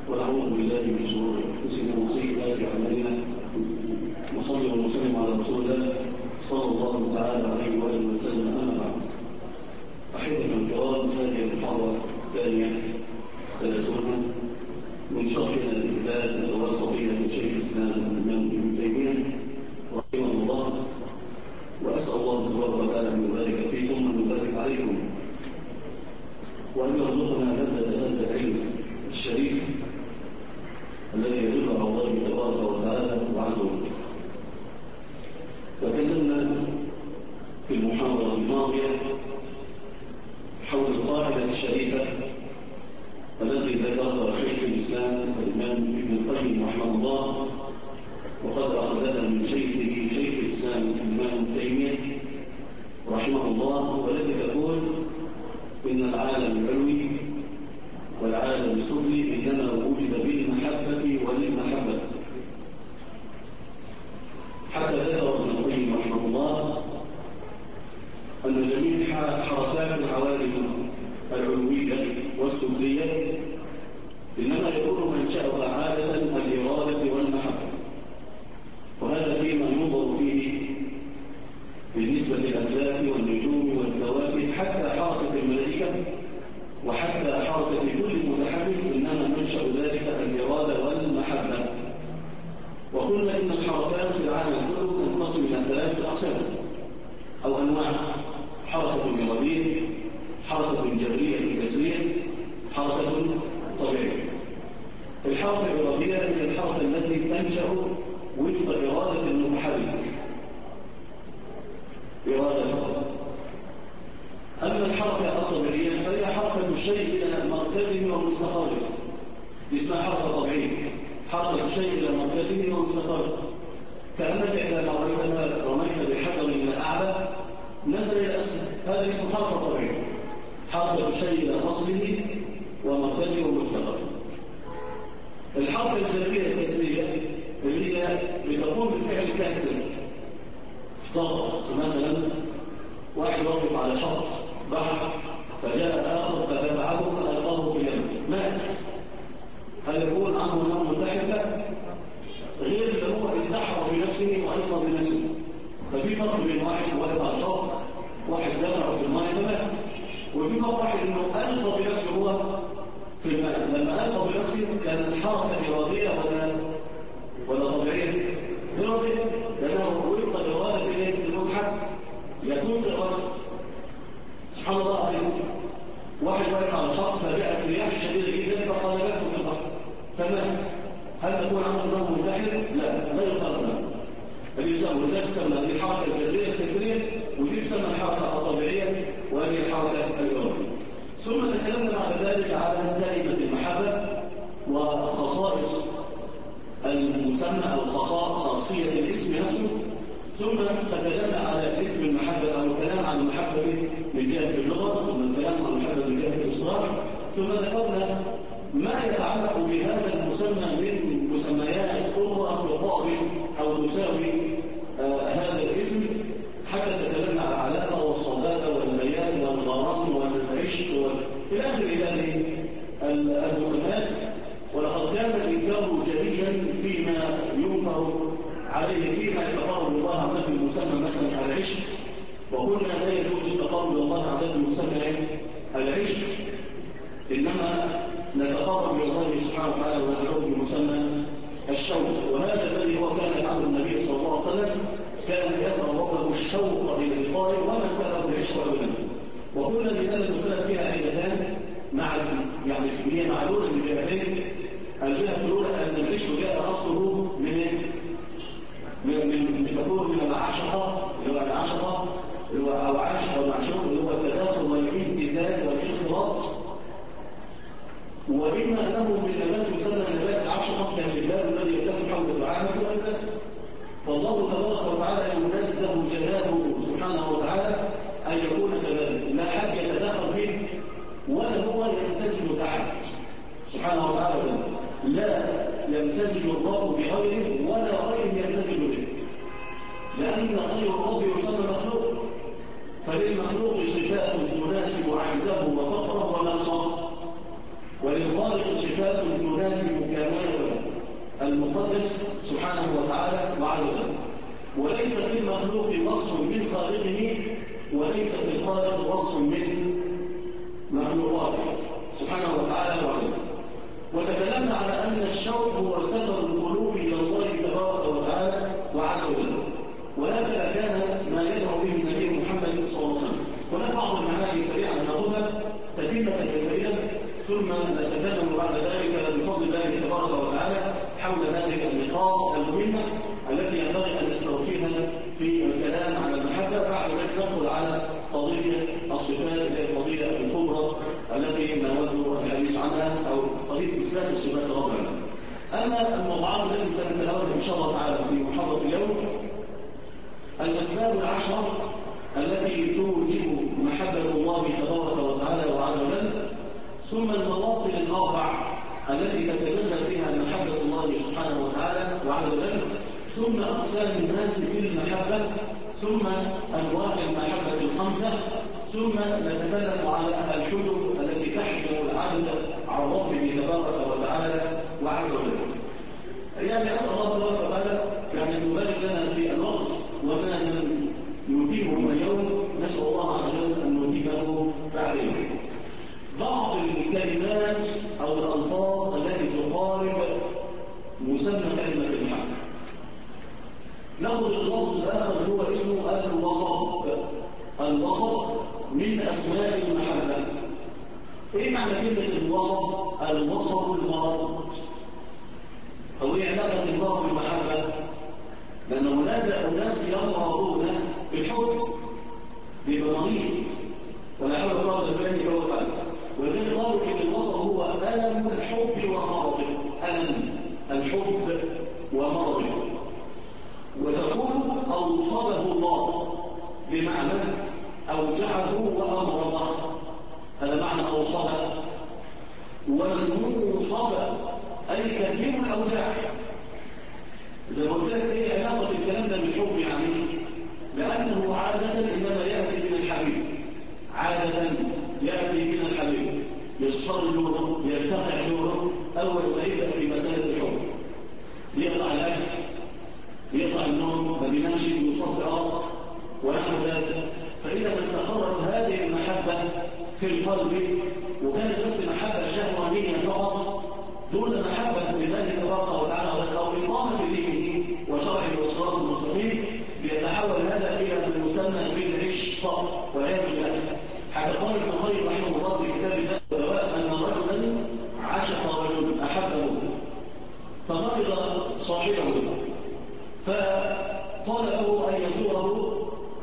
ونعوذ بالله من شرور انفسنا وسيئات اعمالنا. وصلي وسلم على رسول الله صلى الله تعالى عليه واله وسلم. اما بعد، احبه الكرام، هذه المحاضره الثانيه سنتنا من شرحنا لكتاب الواسطيه لشيخ الاسلام الامام ابن تيميه رحمه الله، واسال الله تبارك وتعالى ان يبارك فيكم وان يبارك عليكم، وأن يرزقنا لذة هذا العلم الشريف الذي يدل على الله تبارك وتعالى وعز وجل. تكلمنا في المحاضرة الماضية حول القاعدة الشريفة التي ذكرها شيخ الإسلام الإمام ابن القيم رحمه الله، وقد أخذها من شيخه شيخ الإسلام الإمام ابن تيمية رحمه الله، والتي تقول إن العالم العلوي والعالم السفلي إنما وجد بالمحبة وللمحبة. حتى ذكر ابن القيم رحمه الله أن جميع حركات العوالم العلوية والسفلية إنما يكون منشأها عادة الإرادة والمحبة، وهذا فيما ينظر فيه بالنسبة للأفلاك والنجوم والكواكب حتى حركة الملائكة وحتى حركة كل متحرك، إنما منشأ ذلك الإرادة والمحبة. وقلنا إن الحركات في العالم كله تنقسم إلى 3 أقسام أو أنواع: حركة إرادية، حركة جبرية كسرية، حركة طبيعية. الحركة الإرادية هي الحركة التي تنشأ وفق إرادة المتحرك، إرادة. أما الحركة الطبيعية فهي حركة الشيء إلى مركزه ومستقره، اسمها حركة طبيعية، حركة الشيء إلى مركزه ومستقره. كأنك إذا رميت بحجر من الأعلى نزل إلى أسفل، هذا اسمه حركة طبيعية، حركة الشيء إلى أصله ومركزه ومستقره. الحركة الجبرية الكسرية اللي هي بتقوم بالفعل كاسر، ضغط مثلا واحد واقف على شط بحر فجاء آخر فتبعه فألقاه في اليم مات، هل يكون عنه نوع منتحر؟ لا، غير اللي هو انتحر بنفسه وألقى بنفسه. ففي فرق بين واحد واقف على شط، واحد دفع في الماء فمات، وفي فرق واحد انه ألقى بنفسه هو في الماء. لما ألقى بنفسه كانت الحركة إرادية ولا طبيعية؟ إرادية، لأنه وفق إرادة المتحرك يكون إرادة. سبحان الله عليكم، واحد واقف على شط فجاءت رياح شديدة جدا فقلبته في البحر فمات، هل تكون عنده نوع منتحر؟ لا يقال له. ولذلك تسمى هذه الحركة الجبرية الكسرية، ودي تسمى الحركة الطبيعية، وهذه الحركة الإرادية. ثم تكلمنا بعد ذلك على كلمة المحبة وخصائص المسمى أو خاصية الاسم نفسه، ثم تكلمنا على اسم المحبة أو الكلام عن المحبة من جهة اللغة، ثم الكلام عن المحبة من جهة الإصرار، ثم ذكرنا ما يتعلق بهذا المسمى من مسميات أخرى تقابل أو تساوي هذا الاسم، حتى تكلمنا على العلاقة والصداقة والميال والغرام والعشق إلى آخر هذه المسميات. ولقد كان الإنكار جليا فيما ينكر عليه فيما يتقرب الله عز وجل بمسمى مثلا العشق، وقلنا لا يجوز التقرب الله عز وجل بمسمى العشق، إنما نتقرب إلى الله سبحانه وتعالى وندعوه بمسمى الشوق. وهذا الذي هو كان يفعله النبي صلى الله عليه وسلم، كان يسأل ربه الشوق إلى لقائه وما سأله العشق أبدا. وقلنا لأن المسألة فيها عدتان يعني هي معلولة من جهتين. الجهة الأولى أن العشق جاء أصله من تكون من العشقة، اللي هو العشقة اللي هو أو عاشق أو معشوق، اللي هو التداخل والامتزاج والاختلاط. وإما أنه من نبات يسمى نبات العشقة كالإبلاد الذي يتم حول الدعامة والأبلاد. فالله تبارك وتعالى ينزه جلاله سبحانه وتعالى أن يكون كذلك، لا حد يتداخل فيه ولا هو يمتزج تحت سبحانه وتعالى، لا يمتزج الله بغيره ولا غيره يمتزج به، لأن غير الله يسمى مخلوق، فللمخلوق صفات تناسب عجزه وفقره ونقصه، وللخالق الخالق صفات تناسب كمال المقدس سبحانه وتعالى وعز وجل، وليس في المخلوق وصف من خالقه، وليس في الخالق وصف من مخلوقاته سبحانه وتعالى وعز وجل. وتكلمنا على أن الشوق هو سفر القلوب إلى الله تبارك وتعالى وعز وجل، وهكذا كان ما يدعو به النبي محمد صلى الله عليه وسلم. هناك بعض المعاني سريعا ناخذها تتمة للفائدة، ثم نتكلم بعد ذلك بفضل الله تبارك وتعالى حول هذه النقاط المهمة التي ينبغي أن نستوفيها في الكلام على المحبة. بعد ذلك ندخل على قضية الصفات، القضية الكبرى التي نود الحديث عنها، أو قضية إثبات الصفات رب العالمين. أما الموضوعات التي سنتناولها إن شاء الله تعالى في محاضرة اليوم، الأسباب العشرة التي توجب محبة الله تبارك وتعالى وعز وجل، ثم المواطن الأربع التي تتجلى فيها محبة الله سبحانه وتعالى وعز وجل، ثم أقسام الناس في المحبة، ثم أنواع المحبة الخمسة، ثم نتكلم على الحجب التي تحجب العبد عن ربه تبارك وتعالى وعز وجل. يعني أسأل الله تبارك وتعالى أن يبارك لنا في الوقت وما نتيمه اليوم، نسأل الله عز وجل أن نتيمه بعدين. بعض الكلمات أو الألفاظ التي تقارب مسمى كلمة المحبة. نأخذ اللفظ الآخر هو اسمه الوسط. الوسط من أسماء المحبة. إيه معنى كلمة الوسط؟ الوسط المرض. أو إيه علاقة الله بالمحبة؟ لأن هناك أناس يمرضون بالحب، بيبقى مريض ولا حول ولا قوة إلا بالله هو فعل. ولذلك قالوا إن الوسط هو ألم الحب ومرضه. ألم الحب ومرضه. وتقول أوصله الله بمعنى أوجعه وأمرضه، هذا معنى أوصله. والموصف أي كثير الأوجاع. إذا قلت لك إيه علاقة الكلام ده بالحب؟ يعني لأنه عادة إنما يأتي من الحبيب، عادة يأتي من الحبيب، يصفر نوره، يرتفع نوره أول ما يبدأ في مسألة الحب، يقطع الأكل، يقطع النوم، ما بينامش، يصاب بأرض ونحو ذلك. فإذا استقرت هذه المحبة في القلب وكانت بس محبة شهوانية فقط دون محبة لله تبارك وتعالى أو إقامة بدينه وشرعه والصراط المستقيم، بيتحول هذا إلى ما يسمى بالعشق والعياذ بالله. حتى قال ابن القيم رحمه الله في كتاب الدواء أن رجلا عشق رجل أحبه فمرض صاحبه فقال له أن يزوره،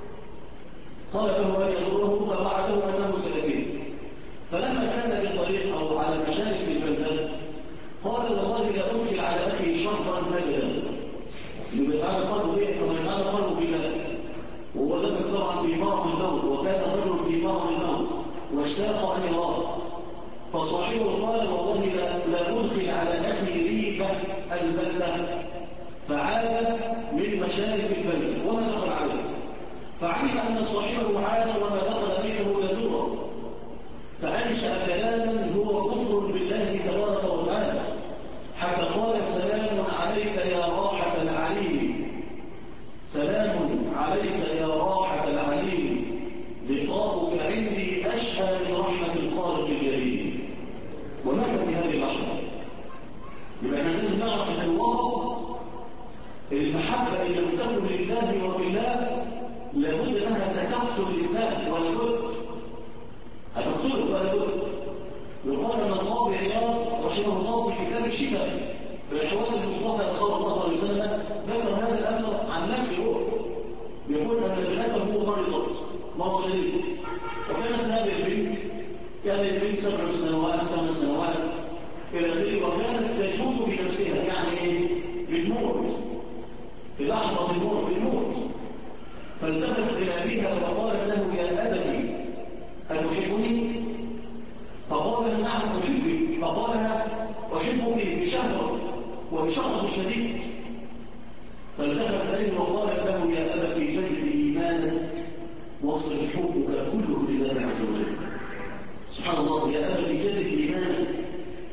فوعده أنه سيأتيه. فلما كان بالطريق أو على مشارف البلدان قال والله لا أدخل على أخي شرا أبدا. يبقى قلبه إيه؟ كما يتعالى قلبه بالله. وهو ذكر طبعا في مرض الموت، وكان الرجل في مرض الموت واشتاق أن يراه. فصاحبه قال والله لا أدخل على أخي ريبة البلدة. فعاد من مشارف البلد وما دخل عليه، فعلم أن صاحبه عاد وما دخل بيته يزوره، فأنشأ كلاما هو كفر بالله تبارك وتعالى، حتى قال سلام عليك يا راحة العليم، سلام عليك يا راحة العليم، لقاؤك عندي أشهى من رحمة الخالق الجليل. وماذا في هذه اللحظة؟ يبقى احنا لازم نعرف ان الوسط المحبة إذا لم تكن لله وفي الله لابد أنها ستقتل الإنسان، ولابد هتقتله ولابد. يقال أن القاضي عياض رحمه الله في كتاب الشفاء بأحوال المصطفى صلى الله عليه وسلم ذكر هذا الأثر عن نفسه هو، يقول أن ابنته مرضت مرض شديد، وكانت هذه البنت كان البنت 7 سنوات 8 سنوات إلى آخره، وكانت تجوز بنفسها، يعني بتموت في لحظة الموت بالموت. فالتفت إلى أبيها فقالت له يا أبتي أتحبني؟ فقال نعم أحبك. فقال أحبك بشهوة وبشغف شديد. فالتفت إليه وقالت له يا أبتي جد إيمانا واصرف حبك كله لله عز وجل. سبحان الله، يا أبتي جد إيمانا،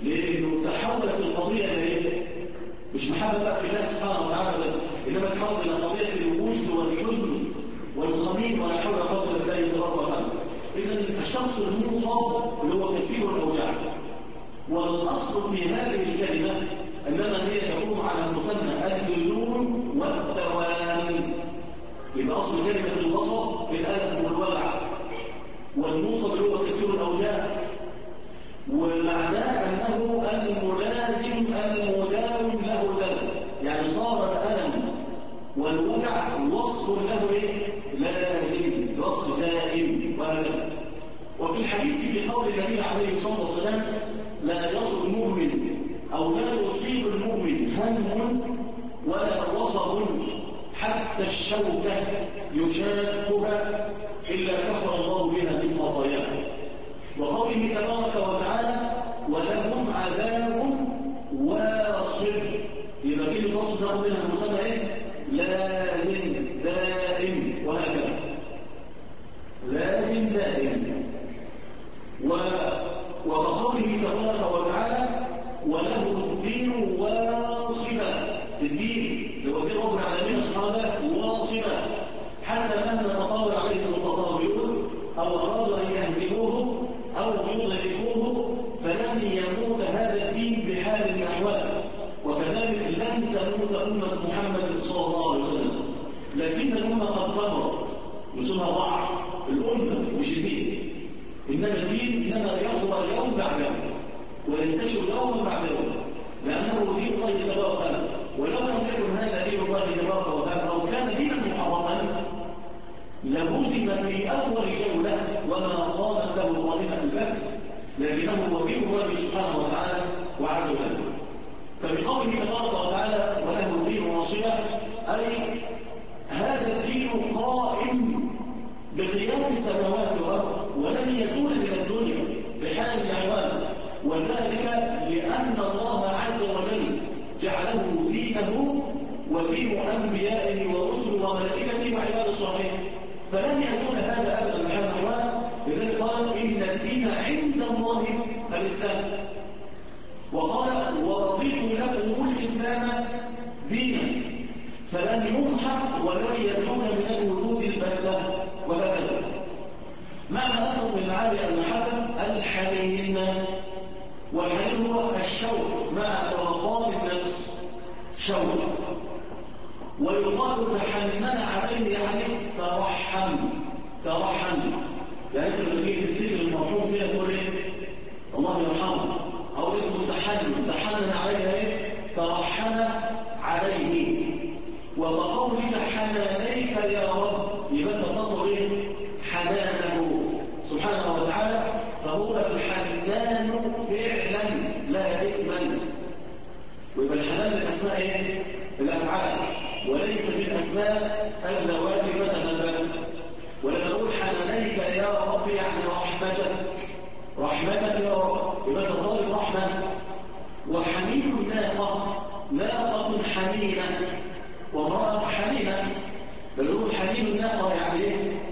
لأنه تحولت القضية إلى مش محبة بقى في الله سبحانه وتعالى، إنما تحول إلى قضية الوجود والحزن والخميم ولا حول ولا قوة إلا بالله تبارك وتعالى. إذا الشخص المنصب اللي هو كثير الأوجاع، والأصل في هذه الكلمة أنما هي تقوم على مسمى اللزوم والدوام. يبقى أصل كلمة الوصف الألم والوجع، والموصف اللي هو كثير الأوجاع، ومعناه أنه الملازم المداوم له الألم، يعني صار الألم والوجع وصف له لازم، وصف دائم وهكذا. وفي الحديث في قول النبي عليه الصلاة والسلام: لا يصل المؤمن أو لا يصيب المؤمن هم ولا وصب حتى الشوكة يشاكها إلا كفر الله بها من خطاياه. وقوله تبارك وتعالى: ولهم عذاب واصب. يبقى كلمة واصب ناخد منها مسمى لازم دائم وهكذا، لازم دائم. وقوله تبارك وتعالى: وله الدين واصبا. الدين اللي هو دين رب العالمين سبحانه واصبا، حتى مهما تطاول عليه المتطاولون او ارادوا ان يهزموه او يضعفوه فلن يموت هذا الدين بحال من الاحوال. وكذلك لن تموت امه محمد صلى الله عليه وسلم، لكن الامه قد كبرت، يسمى ضعف الامه مش الدين. انما الدين انما يقوى يوم بعد يوم وينتشر يوما بعد يوم، لانه دين الله تبارك وتعالى. ولو لم يكن هذا دين الله تبارك وتعالى او كان دينا محرما لهزم في اول جوله وما قامت له قائمه البث، لكنه هو دين الله سبحانه وتعالى وعز وجل. فبقوله تبارك وتعالى: وله الدين واصبا، اي هذا الدين قائم بقيام السماوات والارض ولن يزول من الدنيا بحال من الاحوال، وذلك لان الله عز وجل جعله دينه ودين انبيائه ورسله وملائكته وعباده الصالحين، فلن يزول هذا ابدا بحال من الاحوال. لذلك قال: ان الدين عند الله الاسلام. وقال: ورضيت لكم الاسلام دينا، فلن يمحق ولن يزول من الوجود البتة. وهكذا معنى اخر من معاني المحبه الحنين، والحنين هو الشوق مع توقان النفس، شوق. ويقال تحنن عليه يعني ترحم، ترحم. يعني لما تيجي تفتكر المرحوم كده تقول الله يرحمه، او اسمه تحنن، تحنن عليه ترحم عليه. وقولك حنانيك يا رب، يبقى تطلب حنانه سبحانه وتعالى، فهو الحنان فعلا لا اسما. ويبقى الحنان الاسماء الافعال وليس بالاسماء الذوات فتنبه. ولما نقول حنانيك يا رب يعني رحمتك، رحمتك يا رب، يبقى تطلب رحمه. وحنين الناقه، ناقه حنينه وامرأة حنينة، بل هو حنين الناقة يعني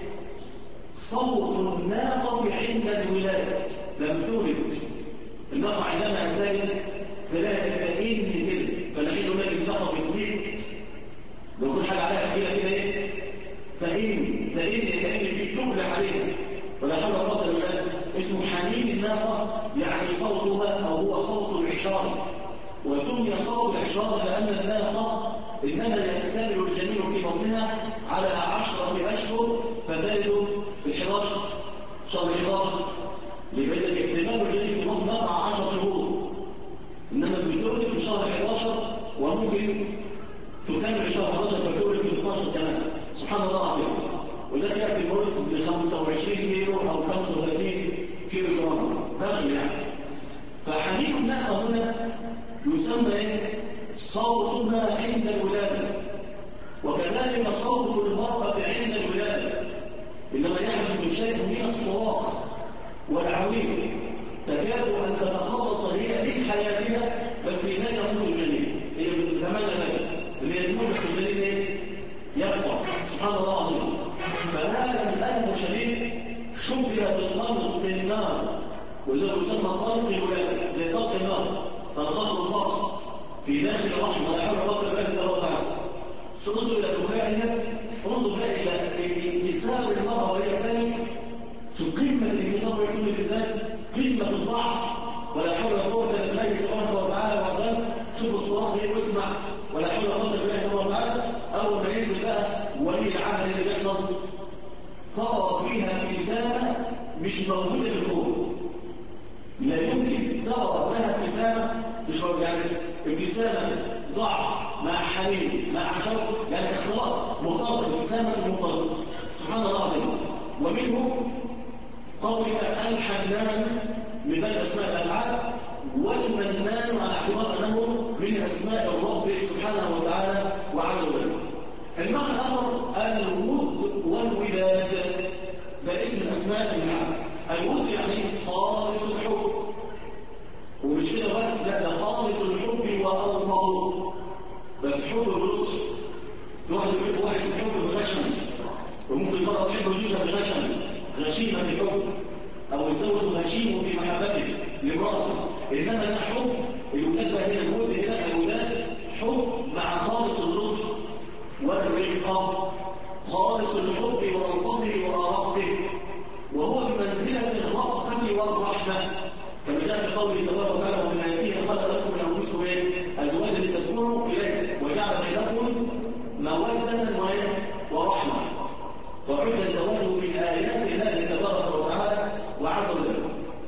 صوت الناقة عند الولادة لم تولد. الناقة عندما تلد تلاقي تبين كده، فنحن نقول لك الناقة بتجيب لو كل حاجة عليها كده فإن كأن في تبل عليها، ولا حول ولا قوة إلا بالله. اسمه حنين الناقة يعني صوتها أو هو صوت العشار، وسمي صوت العشار لأن الناقة إنما يكتمل الجنين في بطنها على 10 أشهر، فتلد في 11 شهر 11. لذلك اكتمال الجنين في بطن 10 شهور، إنما بتولد في شهر 11 وممكن تكمل شهر 11 فتولد في 12 كمان. سبحان الله العظيم. وذلك يأتي المولد ب 25 كيلو أو 35 كيلو جرام داخل يعني. فحنين الناقة هنا يسمى صوتها عند الولادة، وكذلك صوت المرأة عند الولادة. إنما يحدث شيء من الصراخ والعويل تكاد أن تتخلص هي من حياتها، بس لا يموت الجنين، هي بتتمنى ذلك اللي يموت الجنين يبقى. سبحان الله العظيم. فهذا الألم الشديد شبه بالقلب النار، وإذا يسمى طلق الولادة زي طلق النار، طلقات رصاص في داخل الرحم ولا حول ولا قوة إلا بالله تعالى. انظر إلى الكفاية، انظر إلى انكسار المرأة وهي تلف في قمة الانكسار ويكون الإنسان قمة الضعف ولا حول ولا قوة إلا بالله سبحانه وتعالى. وعشان شوف الصراخ ايه واسمع ولا حول ولا قوة إلا بالله سبحانه وتعالى. أول ما ينزل بقى ولي العهد اللي بيحصل ترى فيها ابتسامة مش موجودة في الكون. لا يمكن ترى لها ابتسامة مش موجودة، يعني ابتسامة ضعف مع حنين مع شوق، يعني اختلاط مختلط، ابتسامة مختلط. سبحان الله العظيم. ومنه قولك الحنان من بين أسماء الأفعال، والمنان على اعتبار أنه من أسماء الرب سبحانه وتعالى وعز وجل. المعنى الآخر الود والوداد، ده اسم الأسماء المعنى. الود يعني خالص الحب، ومش كده بس، لا ده خالص الحب وأوطه، بس حب باللطف. واحد يحب واحد يحب بغشم، وممكن مرة يحب زوجها بغشم، غشيمة في الحب، أو الزوج غشيم في محبته لمراته. إنما ده حب الوداد بقى هنا، الود هنا الوداد حب مع خالص اللطف والرقة، خالص الحب وأوطه وأرقه، وهو بمنزلة الرأفة والرحمة، كما جاء في قوله تبارك وتعالى ومن آياته خلق لكم من أنفسكم أزواجا لتسكنوا إليه وجعل بينكم مودة ورحمة. وعد زواجه من آيات الله تبارك وتعالى وعز وجل.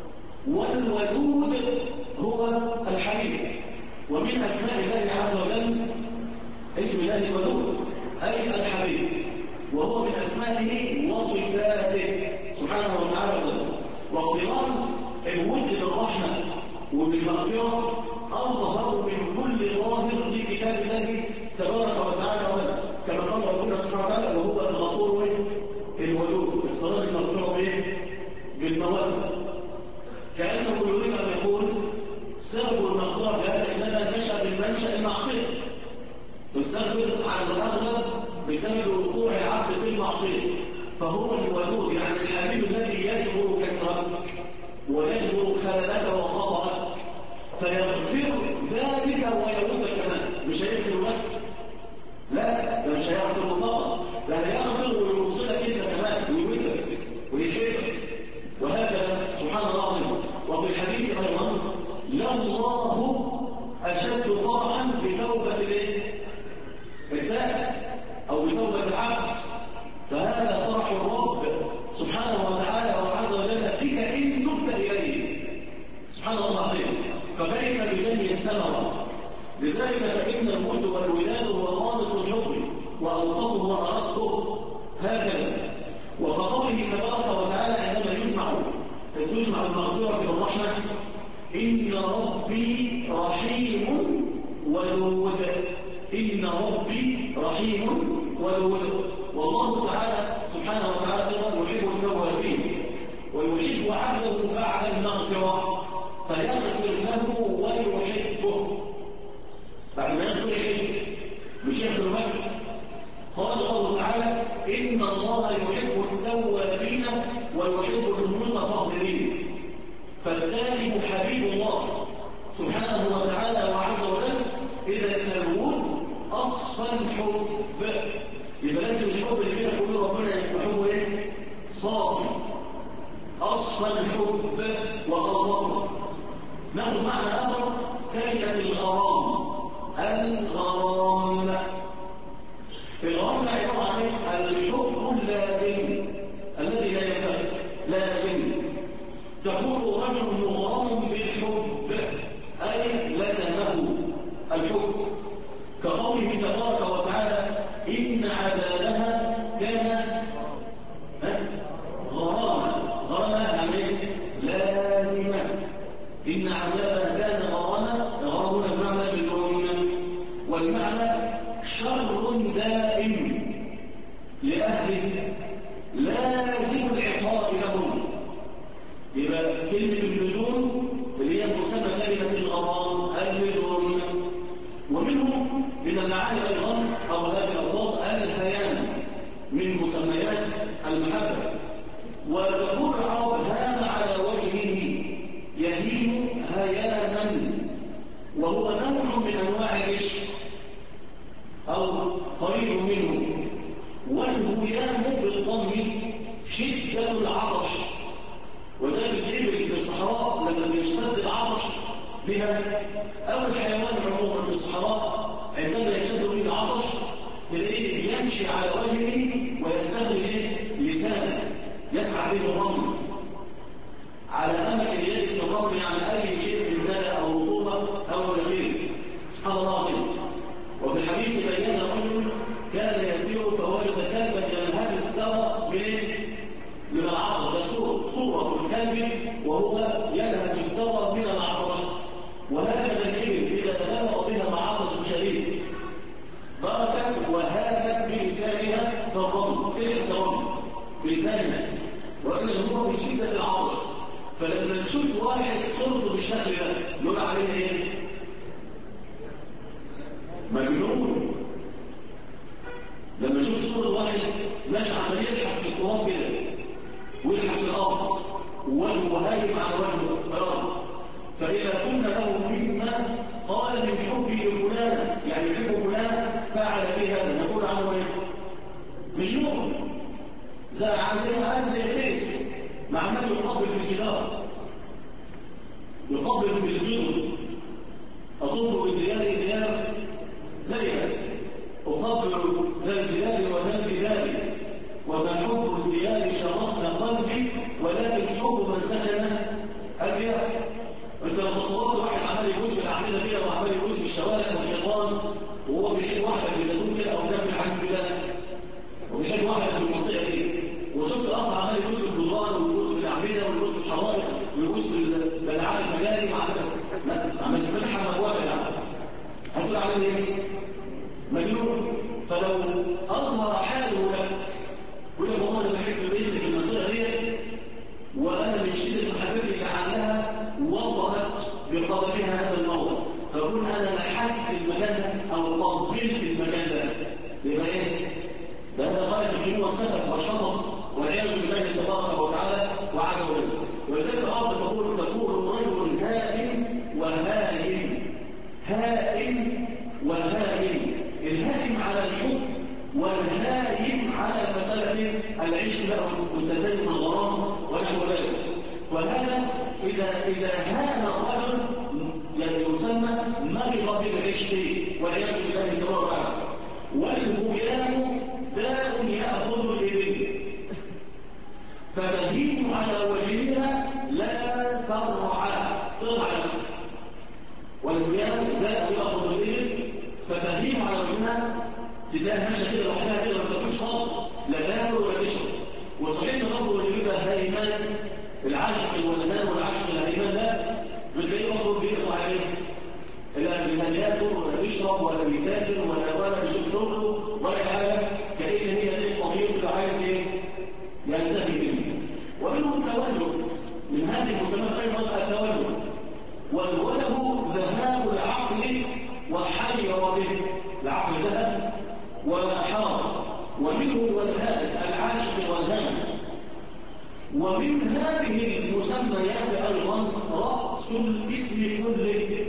والودود هو الحليم، ومن أسماء الله عز وجل اسم الله الودود أي الحبيب، وهو من أسمائه وصفاته سبحانه وتعالى. واقتران الود بالرحمة وبالمغفرة أظهر من كل ظاهر في كتاب الله تبارك وتعالى، كما قال ربنا سبحانه وتعالى وهو الغفور الودود. اقتران المغفرة بالمودة، كأنه يريد أن يقول سبب المغفرة هذا إنما نشأ من منشأ المعصية، تستغفر على الأغلب بسبب وقوع العبد في المعصية، فهو الودود يعني الحبيب الذي يجبر كسرك ويجبر خللك وخطأك، فيغفر ذلك ويودك كمان. مش هيغفر بس، لا ده مش هيغفر فقط، ده هيغفر ويوصلك انت كمان ويودك ويحبك، وهكذا سبحان الله العظيم. وفي الحديث ايضا لله اشد فرحا بتوبه التائب او بتوبه العبد، فهذا فرح الرب سبحانه وتعالى وعز وجل بك ان تبت اليه سبحان الله العظيم، فكيف بجني الثمره. لذلك فان الود والوداد هو خالص الحب واوقفه وارقه هكذا. وكقوله تبارك وتعالى عندما تجمع المغفره بالرحمه ان ربي رحيم ودود، ان ربي رحيم ودود. والله تعالى سبحانه وتعالى يحب التوابين ويحب عبده بعد المغفرة فيغفر له ويحبه. بعد ما يغفر يحبه، مش يغفر بس. قال الله تعالى إن الله يحب التوابين ويحب المتطهرين، فالتائب حبيب الله سبحانه وتعالى وعز وجل. إذا الود أصفى الحب، يبقى لازم الحب اللي كده كله ربنا يحبه ايه؟ صافي، اصفى الحب وغرامه. ناخد معنى اخر كلمه الغرام. الغرام ده عباره عن الحب اللازم الذي لا ينفك، لازم. تقول رجل مغرم بالحب اي لزمه الحب، كقوله تبارك وتعالى إن عذابها كان غراما يعني لازما. إن عذابها كان غراما، غراما المعنى بالظلم، والمعنى شر دائم لأهله لازم العقاب لهم. يبقى كلمة اللزوم اللي هي مسمى كلمة الغرام اللزوم. ومنهم من المعاني أيضا أو هذه الألفاظ الهيام من مسميات المحبة. وتقول العرب هام على وجهه وهو نوع من أنواع العشق أو قريب منه. والهيام بالضم شدة العطش، وذلك الإبل في الصحراء لما بيشتد العطش بها أو الحيوان عموما في الصحراء عندما يشتد به العطش تلاقيه يمشي على وجهه ويستخرج لسانه يسعى به الرمل على أمل اليد في الرمل، يعني أي شيء من دلة أو رطوبة أو نخيل. سبحان الله. وفي الحديث بين رجل كان يسير فوجد كلبا ينهج الثرى من العطش، صورة الكلب وهو ينهج الثرى من العطش. وهكذا الإبل إذا تبلغ بها العطش شديد بركت وهابت بلسانها في الرمل، تلحس الرمل بلسانها، وإذا هو بشدة العطش. فلما نشوف واحد صورته بالشكل ده نقول عليه ايه؟ مجنون. لما نشوف صورة واحد ماشي عمال يلحس في التراب كده ويلحس في الارض ووجهه هايم على وجهه الارض، فاذا كنا له مما قال من حبه لفلان، يعني يحب فلان فعل به هذا، نقول عنه ايه؟ مجنون. زي القيس مع عمال يقبل في الجدار، يقبل في الجنود. أطوف بالديار ديار ليلا أقبل ذا الجلال وذا الجلال، وما حب الديار شرفنا قلبي ولكن حب من سكن أبيض. أنت لو تصورت واحد عمال يبوس في الأعمدة كده وعمال يبوس في الشوارع والحيطان وهو بيحب واحدة في زيتون كده أو قدام العز بالله وبيحب واحدة في المنطقة دي، وشفت الأخ عمال يبوس في الجدران ويبوس في الأعمدة ويبوس في الحرائق ويبوس في الألعاب المجاري عمال يفتحها مبوسة، يعني هتقول عليه ايه؟ مجنون. فلو أظهر حاله لك يقول لك والله أنا بحب بنتي في المنطقة دي وأنا من شدة محبتي لعلها وضعت بقدمها هذا الموضع، فأقول أنا لحست المكان ده أو طبلت المكان ده، يبقى إيه؟ ده هذا غاية الجنون والسفر والشطط والعياذ بالله تبارك وتعالى وعز وجل. ولذلك الأرض تقول رجل هائم وهائم، هائم وهائم، الهائم على الحب والهائم على مسألة العشق بقى والتدين والغرام ونحو ذلك. وهذا إذا هان الرجل يعني يسمى مرض بالعشق والعياذ بالله تبارك وتعالى. والهيام داء يأخذ الإبل فتهيم على وجهها لا ترعى. والهيام داء يأخذ الإبل فتهيم على وجهها تلاقيها ماشيه كده لوحدها كده ما تاكلش خالص، لا تاكل ولا تشرب. وصحيح برضه اللي بيبقى هايمان العاشق الولدان والعاشق الهايمان ده بتلاقيه برضه بيقطع عليه، لا بياكل ولا بيشرب ولا بيذاكر ولا بيشوف شغله ولا حاجه، كأن هي دي الطبيعي اللي عايز ايه؟ ينتهي منه. ومنه التولد، من هذه المسميات ايضا التولد، والولد ذهاب العقل وحير به، العقل ذهب وحار. ومنه الولهان العاشق والهان. ومن هذه المسميات ايضا راس الاسم كله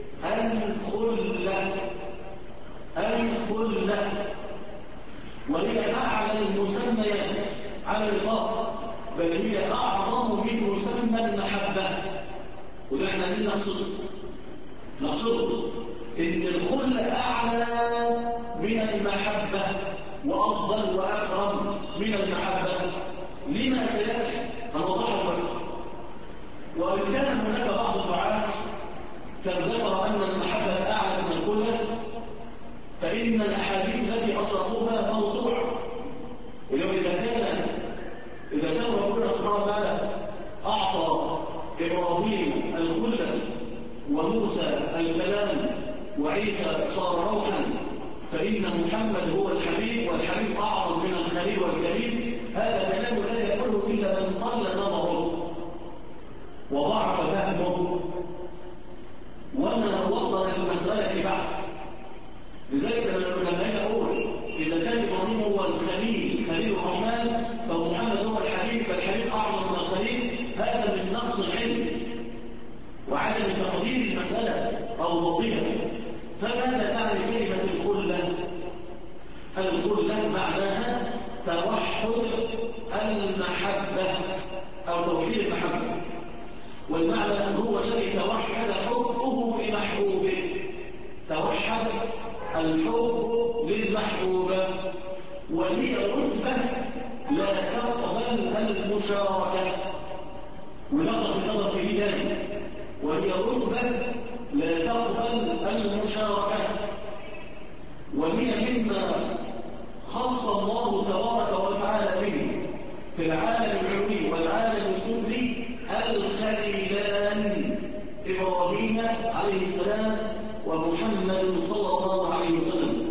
الخله، وهي اعلى المسميات على الاطلاق، بل هي اعظم من مسمى المحبه. وده احنا عايزين نقصده ان الخله اعلى من المحبه وافضل واكرم من المحبه. لما سياتي هنوضحه دلوقتي. وان كان هناك بعض الدعاة كان ذكر ان المحبه اعلى من الخله، فان الاحاديث التي اطلقوها موضوع. اذا كان ربنا سبحانه وتعالى اعطى ابراهيم الخله وموسى الكلام وعيسى صار روحا، فإن محمد هو الحبيب والحبيب أعظم من الخليل والكريم. هذا كلام لا يقوله إلا من قل نظره وضعف فهمه وما وصل للمسألة بعد. لذلك لما أجي أقول إذا كان إبراهيم هو الخليل خليل الرحمن فمحمد هو الحبيب فالحبيب أعظم من الخليل، هذا من نقص العلم وعدم تقدير المسألة. أو ضدها. فماذا تعني كلمة الخلة؟ الخلة معناها توحد المحبة أو توحيد المحبة، والمعنى هو الذي توحد حبه لمحبوبه، توحد الحب للمحبوبة، وهي رتبة لا تقبل المشاركة. ولقد النظر في ذلك، وهي رتبة لا تقبل المشاركة، وهي مما خص الله تبارك وتعالى به في العالم العلوي والعالم السفلي الخليلان إبراهيم عليه السلام ومحمد صلى الله عليه وسلم.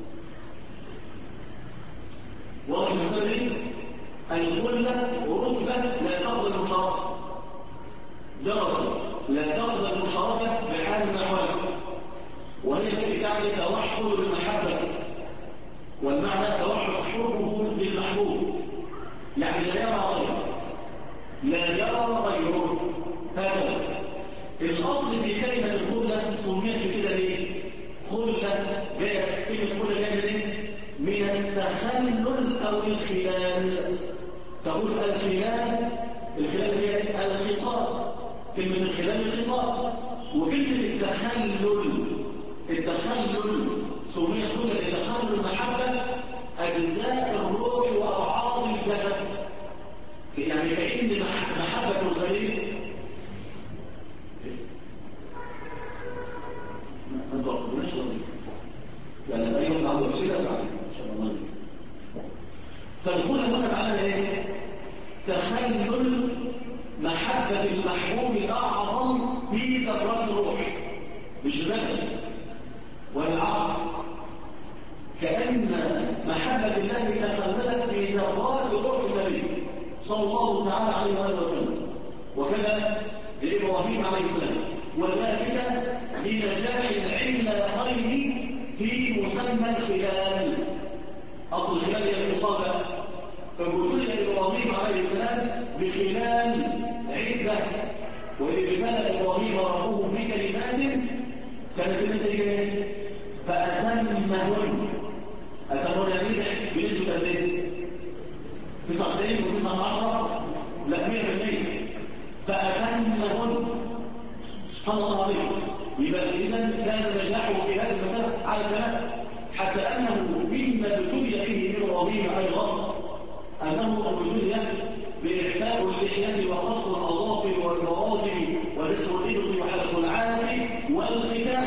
واضح المسألة؟ الخلة رتبة لا تقبل المشاركة، درجة لا تقبل المشاركة بحال من الأحوال، وهي التي تعني توحد المحبة، والمعنى توحد حبه للمحبوب، يعني لا يرى غيره، لا يرى غيره. هكذا الأصل في كلمة الخلة سميت بكده ليه؟ خلة جاءت كلمة خلة جاءت منين؟ من التخلل أو الخلال. تقول الخلال، الخلال هي الخصال، كلمة الخلال الخصال، وكلمة التخلل سميت خلة لتخلل المحبة أجزاء الروح وأبعاد الجسد، يعني كأن محبة الخليل ما تقولش يعني أي واحد عنده أمثلة بعد إن شاء الله. فالخلة مكتب على إيه؟ تخلل محبة المحبوب الأعظم في ذرات الروح، مش البدن ولا العقل، كأن محبة الله تخللت في ذرات روح النبي صلى الله تعالى عليه وآله وسلم، وكذا لإبراهيم عليه السلام، وذلك لنجاح العلتين في مسمى الخلال. أصل الخلال هي المصابة، فابتلي إبراهيم عليه السلام بخلال عدة، وإذ ابتلى إبراهيم ربه بكلمات كانت النتيجة فأتمهن. أتمهن يعني بنسبة قد ايه؟ 99.9 لا 100%. فأتمهن سبحان الله العظيم. يبقى إذا كان نجاحه في هذه المسألة على الكلام، حتى أنه مما ابتلي به إبراهيم أيضا أنه ابتلي بإعفاء اللحية وقص الأظافر والمراجل ونسر الإبط وحلق العانة والختان،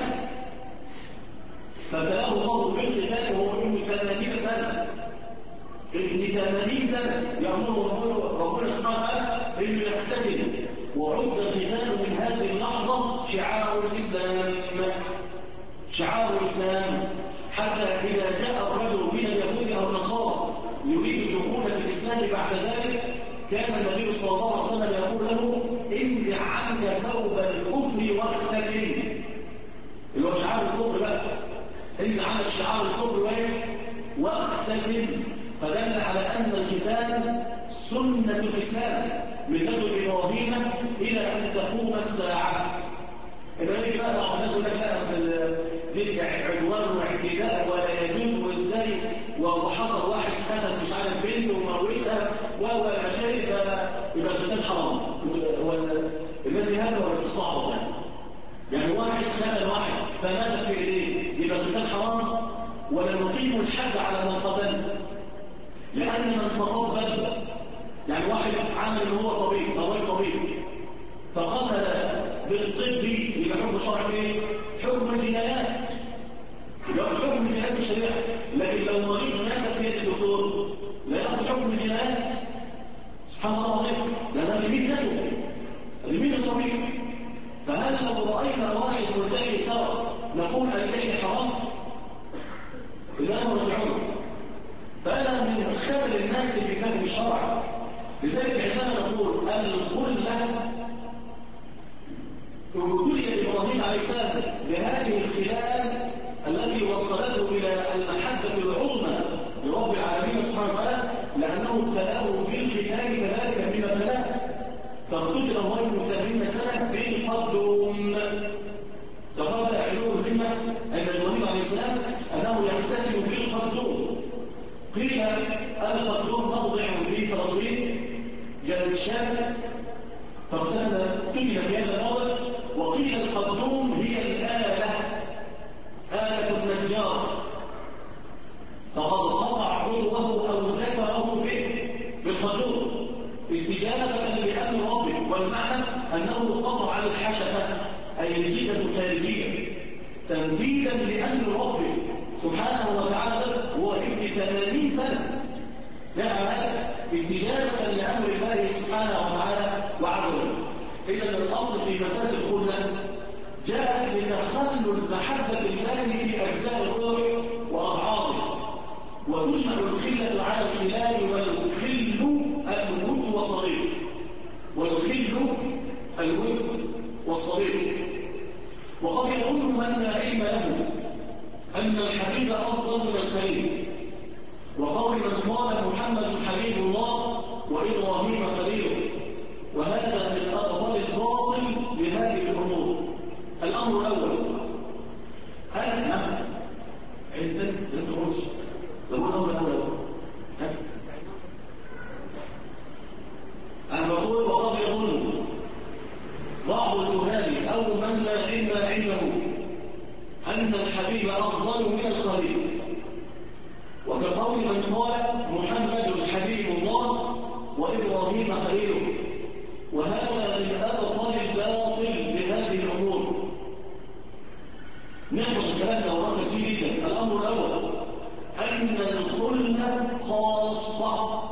فابتلاه الله بالختان وهو ابن 80 سنة. ابن 80 سنة يأمره ربنا سبحانه وتعالى انه يختتن، وعد الختان من هذه اللحظة شعار الإسلام، شعار الإسلام، حتى إذا جاء الرجل من اليهود أو النصارى يريد الدخول في الإسلام بعد ذلك، كان النبي صلى الله عليه وسلم يقول له انزع عنك ثوب الكفر واختتن، اللي هو شعار الكفر بقى، انزع عنك شعار الكفر واختتن. فدل على أن الختان سنة الإسلام من لدن إبراهيم إلى أن تقوم الساعة. النبي بقى عملته لك دي عدوان واعتداء ولا يجوز وازاي، وحصل واحد خدم مش عارف بنته وموتها ولا شيء، يبقى الختان حرام. الذي هذا ولا تصعب يعني واحد خدم واحد فمات في ايديه، يبقى الختان حرام ولا نقيم الحد على من قتل؟ لأن من تطبب، يعني واحد عامل ان هو طبيب او غير طبيب فقتل بالطب، يبقى حكم شرعي ايه؟ حكم الجنايات، يبقى حكم الجنايات الشريعه. لكن لو مريض مات في يد الدكتور لا ياخذ حكم الجنايات. سبحان الله العظيم، لان هذا مين كده؟ مين الطبيب؟ فهذا لو راينا واحد ملتحي سار نقول اللحيه حرام؟ الان رجعون. فانا من خير الناس في فهم الشرع. لذلك عندما نقول الخله ابتلي إبراهيم عليه السلام بهذه الخلال التي وصلته إلى المحبة العظمى لرب العالمين سبحانه وتعالى، لأنه ابتلاه بالختان كذلك بما ابتلاه، فاختبر الله ابن 80 سنة بالقدوم. تفرق عند إبراهيم عليه السلام أنه يختلف بالقدوم. قيل القدوم موضع في فلسطين جنوب الشام فاختلف في هذا الموضع، وقيل القدوم هي الآلة، آلة النجار، فقد قطع عضوه أو ذكره به بالقدوم استجابة لأمر ربه، والمعنى أنه قطع الحشفة أي الجيبة الخارجية تنفيذا لأمر ربه سبحانه وتعالى. هو ابن 80 سنة نعم هذا استجابة لأمر الله سبحانه وتعالى وعز وجل. إذا الأصل في مسألة الخلة جاءت لتخلل محبة الله في أجزاء الروح وأضعافه، وتجمع الخلة على الخلال، والخل الود والصديق، والخل الود والصديق. وقد يظن من لا علم له أن الحبيب أفضل من الخليل، وقول من قال محمد حبيب الله وإبراهيم خليله، وهذا من أبطال الباطل لهذه الأمور. الأمر الأول أنا أنت لسه قلتش لو الأمر الأول أنا بقول وقد يظن بعض الجهال أو من لا علم عنده أن الحبيب أفضل من الخليل، وكقول من قال محمد حبيب الله وإبراهيم خليله، وهذا من أبطال الباطل لهذه الأمور. نحن الكلام ده ورقة جدا. الأمر الأول أن الخلة خاصة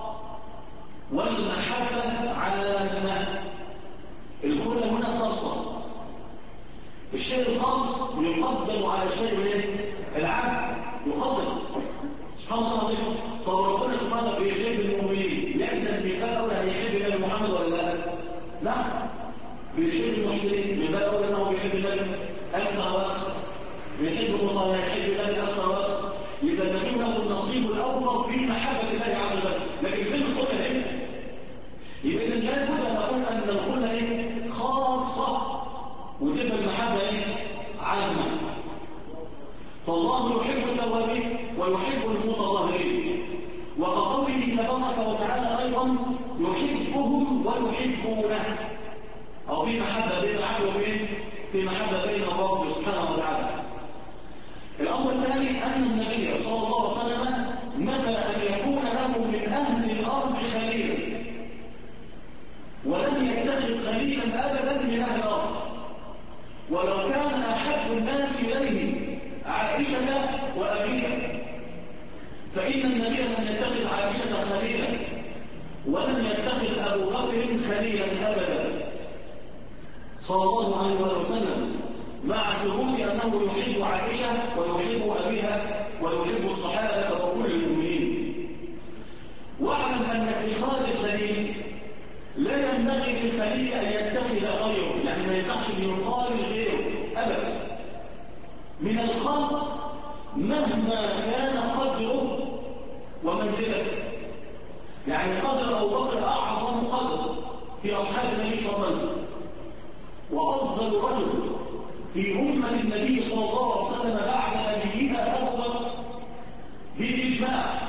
والمحبة عامة. الخلة هنا خاصة، الشيء الخاص يقدم على الشيء العام، يقدم سبحان الله العظيم. طب ربنا سبحانه بيحب المؤمنين، يأذن بيبقى أولى هيحب النبي محمد ولا لا؟ لا، بيحب المحسنين بيبقى أولى أنه بيحب النبي أكثر وأكثر، بيحب المطالع يحب النبي أكثر وأكثر. إذا النبي له النصيب الأوفر في محبة الله عز وجل. لكن فين الخلة هنا؟ يبقى إذا لا بد أن أقول أن الخلة خاصة وتبقى المحبة عامة. فالله يحب التوابين ويحب المتظاهرين، وكقوله تبارك وتعالى أيضا يحبهم ويحبونه، أو في محبة بين العبد وبين في محبة بين الرب سبحانه وتعالى. الأمر الثاني أن النبي صلى الله عليه وسلم نفى أن يكون له من أهل الأرض خليلا، ولم يتخذ خليلا أبدا من أهل الأرض. ولو كان أحب الناس إليه عائشة وأبيها، فإن النبي لم يتخذ عائشة خليلا ولم يتخذ أبو بكر خليلا أبدا صلى الله عليه وسلم، مع ثبوت أنه يحب عائشة ويحب أبيها ويحب الصحابة وكل المؤمنين. واعلم أن اتخاذ الخليل لا ينبغي للخليل أن يتخذ غيره، يعني ما ينفعش أن يقال غيره أبدا من الخلق مهما كان قدره ومنزلته. يعني قدر أبو بكر أعظم قدر في أصحاب النبي صلى الله عليه وسلم، وأفضل رجل في أمة النبي صلى الله عليه وسلم بعد نبيها أبو بكر بالإجماع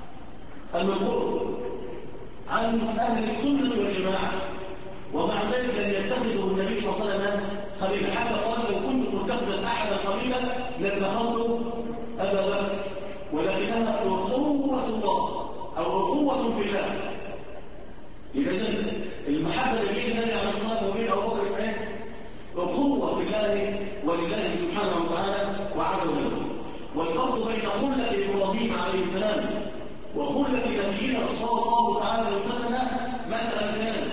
المنقول عن أهل السنة والجماعة، ومع ذلك لم يتخذه النبي صلى الله عليه وسلم خليلا، حتى قال لو كنت متخذا أحدا خليلا لاتخذت أبا بكر، ولكنها أخوة الله أو أخوة في الله. إذا المحبة اللي بين النبي عليه الصلاة والسلام وبين أبو بكر أخوة في الله ولله سبحانه وتعالى وعز وجل. والفرق بين خلة إبراهيم عليه السلام وخلة نبينا صلى الله تعالى وسلم مسألتان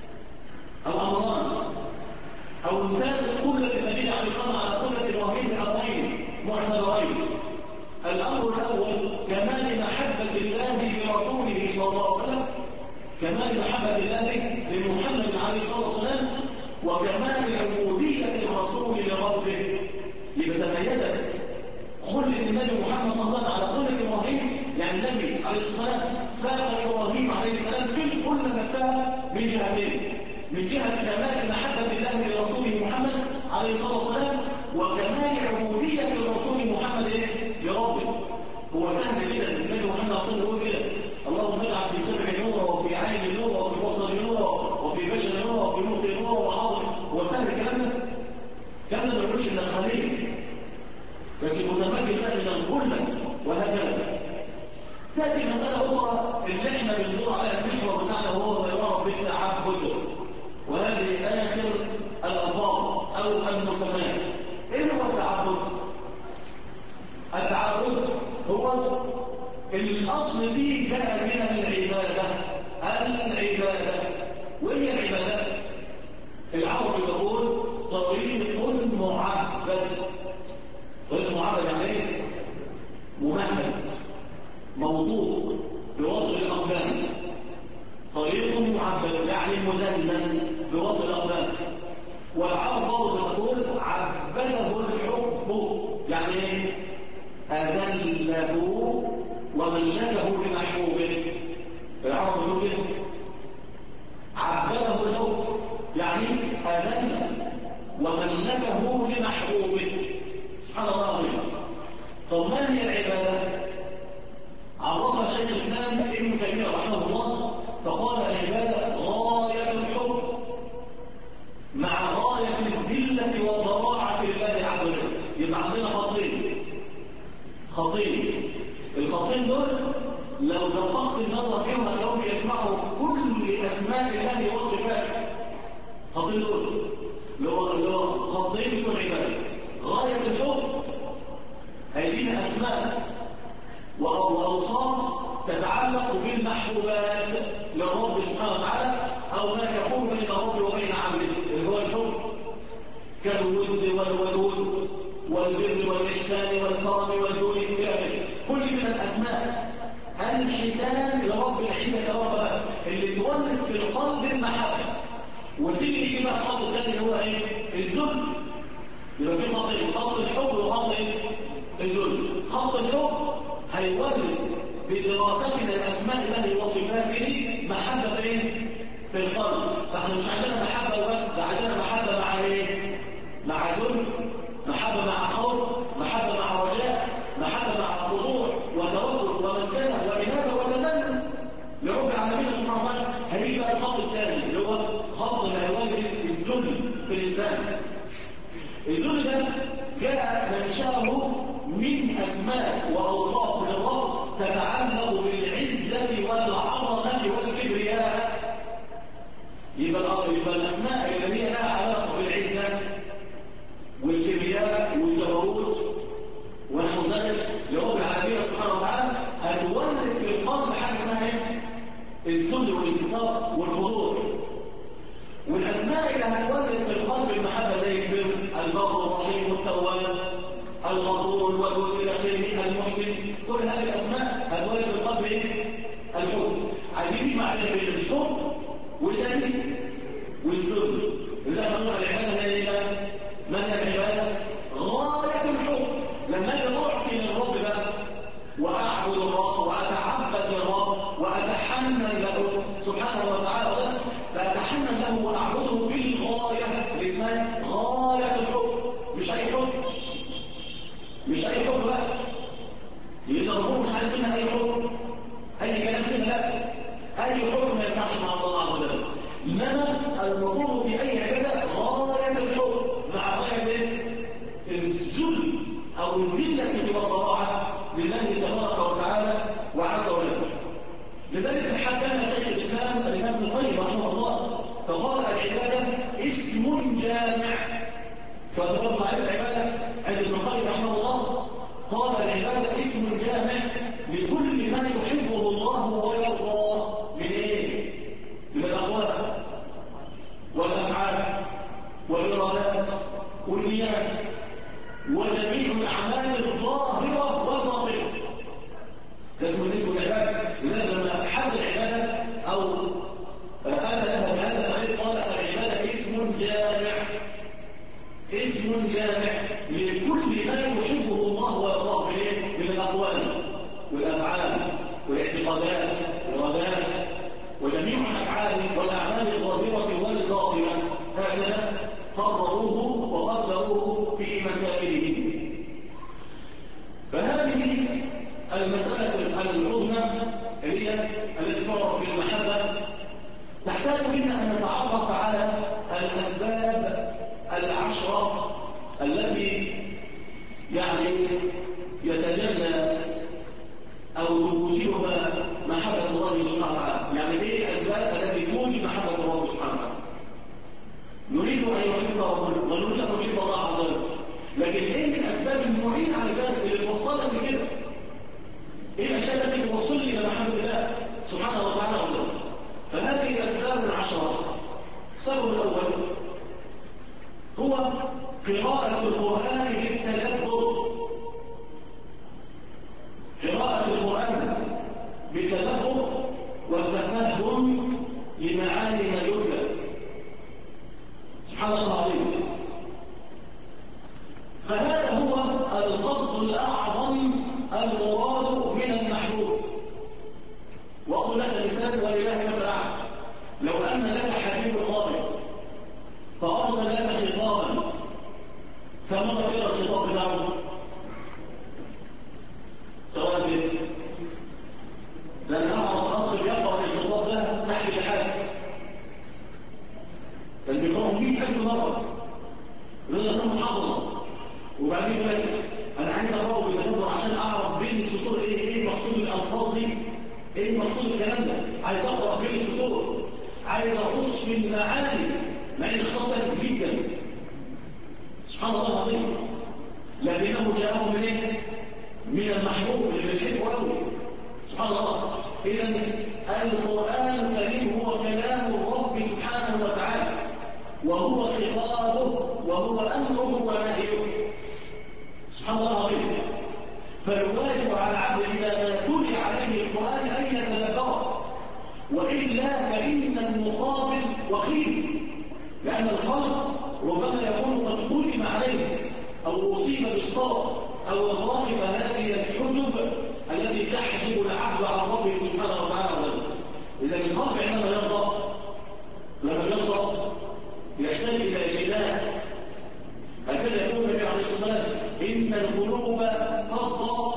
أو أمران، أو مثال خلة النبي عليه الصلاة والسلام على خلة إبراهيم بأمرين معتبرين. الأمر الأول كمال محبة الله لرسوله صلى الله عليه وسلم، كمال محبة الله لمحمد عليه الصلاة والسلام، وكمال عبودية الرسول لربه. يتميزت خلة النبي محمد صلى الله عليه وسلم على خلة إبراهيم، يعني النبي عليه الصلاة والسلام فاق إبراهيم عليه السلام في الخلة نفسها من جهتين: من جهة كمال محبة الله لرسوله محمد عليه الصلاة والسلام، وكمال عبودية هو الأصل فيه جاء من العبادة. وهي العبادة العرب يقول طريق معبد. طريق معبد يعني ايه؟ ممهد موضوع بوضع الأقدام. طريق معبد يعني مذلل بوضع الأقدام. والعرب برضه تقول عبده الحب يعني ايه؟ أذله وملكه لمحبوبه. العرب يقول كده عبده الحب يعني أذله وملكه لمحبوبه. سبحان الله العظيم. طب ما هي العبادة؟ عرفها شيخ الإسلام ابن تيمية رحمه الله فقال العبادة غاية الحب مع غاية الذلة والضراعة لله عز وجل. يبقى عندنا خطين. الخطين دول لو دققت النظر فيهم هتلاقيهم يجمعوا كل أسماء الله وصفاته. خطين دول اللي هو خطين بتوع العبادة. غاية الحب هذه أسماء وأوصاف تتعلق بالمحبوبات للرب سبحانه وتعالى أو ما يكون بين الرب وبين عبده اللي هو الحب كالود والودود والبر والإحسان والكرم والجود الكامل. كل من الأسماء الحسان لرب العزة كرامة اللي تولد في القلب المحبة. وتيجي يجي بقى الخط الثاني اللي هو ايه؟ الذل. يبقى في خطين، خط الحب وخط ايه؟ الذل. خط الحب هيولد بدراستنا الاسماء الله وصفاته محبه ايه؟ في القلب. فاحنا مش عندنا محبه بس، ده عندنا محبه مع ايه؟ مع ذل، محبه مع خوف، محبه مع رجاء، محبه مع خضوع وتوكل ومسكنه وانابه وتذلل لرب العالمين سبحانه وتعالى. هيجي بقى الخط الثاني اللي هو خط ما يولد الذل في الانسان. الذل ده جاء منشأه من أسماء وأوصاف للرب تتعلق بالعزة والعظمة والكبرياء. يبقى الأسماء التي لها علاقة بالعزة والكبرياء والجبروت ونحو ذلك لرب العالمين سبحانه وتعالى هتولد في القلب حاجة اسمها ايه؟ الذل والانكسار والخضوع. والأسماء اللي هتولد في القلب المحبة زي البر، البر الرحيم التواب الغفور والجود إلى آخره المحسن، كل هذه الأسماء هتولد في القلب إيه؟ الحب. عايزين معنى بين الحب والذل والذل. إذا قلنا العبادة هي إيه؟ ما هي العبادة؟ غاية الحب. لما أجي أعطي للرب بقى وأعبد الرب وأتعبد للرب وأتحنن له سبحانه وتعالى فأتحنن له وأعبده بالغاية اللي اسمها غاية الحب. مش أي حب، مش أي حب بقى يضربوه مش عارف منها أي حب أي كلام كده. لا، أي حب ما ينفعش مع الله عز وجل. إنما المطلوب في أي عبادة غاية الحب مع غاية الذل أو الذلة والضراعة لله تبارك وتعالى وعز وجل. لذلك حدثنا شيخ الإسلام الإمام ابن القيم رحمه الله فقال العبادة اسم جامع. فالرب عليه العبادة عند ابن القيم رحمه الله قال العبادة اسم جامع لكل ما يحبه الله ويرضاه من ايه؟ من الأقوال والأفعال والإرادات والنيات وجميع الأعمال الظاهرة والباطنة. ده اسم العبادة. لذلك لما حد العبادة أو أتى لها بهذا العلم قال العبادة اسم جامع. اسم جامع لكل ما يحبه الله ويرضاه من الأقوال والأفعال والاعتقادات والإرادات وجميع الأفعال والأعمال الظاهرة والباطنة. هكذا قرروه وقدروه في مسائله. فهذه المسألة العظمى التي تعرف بالمحبة تحتاج منا أن نتعرف على الأسباب العشرة التي يعني يتجلى أو توجبها محبة الله سبحانه وتعالى. يعني إيه الأسباب التي توجب محبة الله سبحانه وتعالى؟ نريد أن يحب ربنا ونريد أن نحب الله عز وجل، لكن إيه الأسباب المعينة على ذلك اللي توصلك لكده؟ ايه الاشياء التي توصلني الى محبه الله سبحانه وتعالى افضل؟ فهذه اسباب 10. السبب الاول هو قراءة القرآن بالتدبر. قراءة القرآن بالتدبر والتفهم لمعاني ما يتلى. سبحان الله العظيم. فهذا هو القصد الأعظم المراد من المحبوب. وأقول لك مثال ولله مثل أعلى. لو أن لك حبيب قائد فأرسل لك خطابا، كم مرة تقرأ الخطاب بتاعه؟ قراءة ايه؟ ده أنا أعرف أخ بيقرأ الخطاب ده تحت الحاج، كان بيقرأه 100,000 مرة، يقول لك أنا محافظة، وبعدين يقول لك أنا عايز أقرأه بالتدبر عشان أعرف بين السطور إيه مقصود الألفاظ دي، إيه مقصود الكلام ده، عايز أقرأ بين السطور، عايز أقص من المعاني، مع إن الخطاب ده جدا. سبحان الله العظيم. لكنه جاءه من ايه؟ من المحبوب اللي بيحبه قوي. سبحان الله. اذا القران الكريم هو كلام الرب سبحانه وتعالى، وهو خطابه، وهو امره ونهيه. سبحان الله العظيم. فالواجب على العبد اذا ما تلي عليه القران ان يتدبره، والا فان المقابل وخيم، لان القلب ربما يكون قد ختم عليه أو أصيب بالصرف أو الراقب هذه الحجب التي تحجب العبد عن ربه سبحانه وتعالى. إذا القلب عندما يفضى، لما يفضى يحتاج إلى جلاد. هكذا يقول النبي عليه الصلاة والسلام: إن القلوب تصدى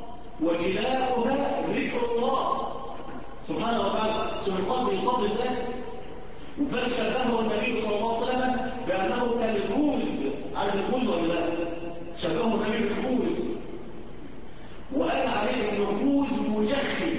وجلاؤها ذكر الله سبحانه وتعالى. شوف القلب يصدى ازاي؟ بل شبهه النبي صلى الله عليه وسلم بأنه كالكوز. عارف الكوز ولا لا؟ شبهه النبي بالكوز، وقال عليه انه كوز مجخم،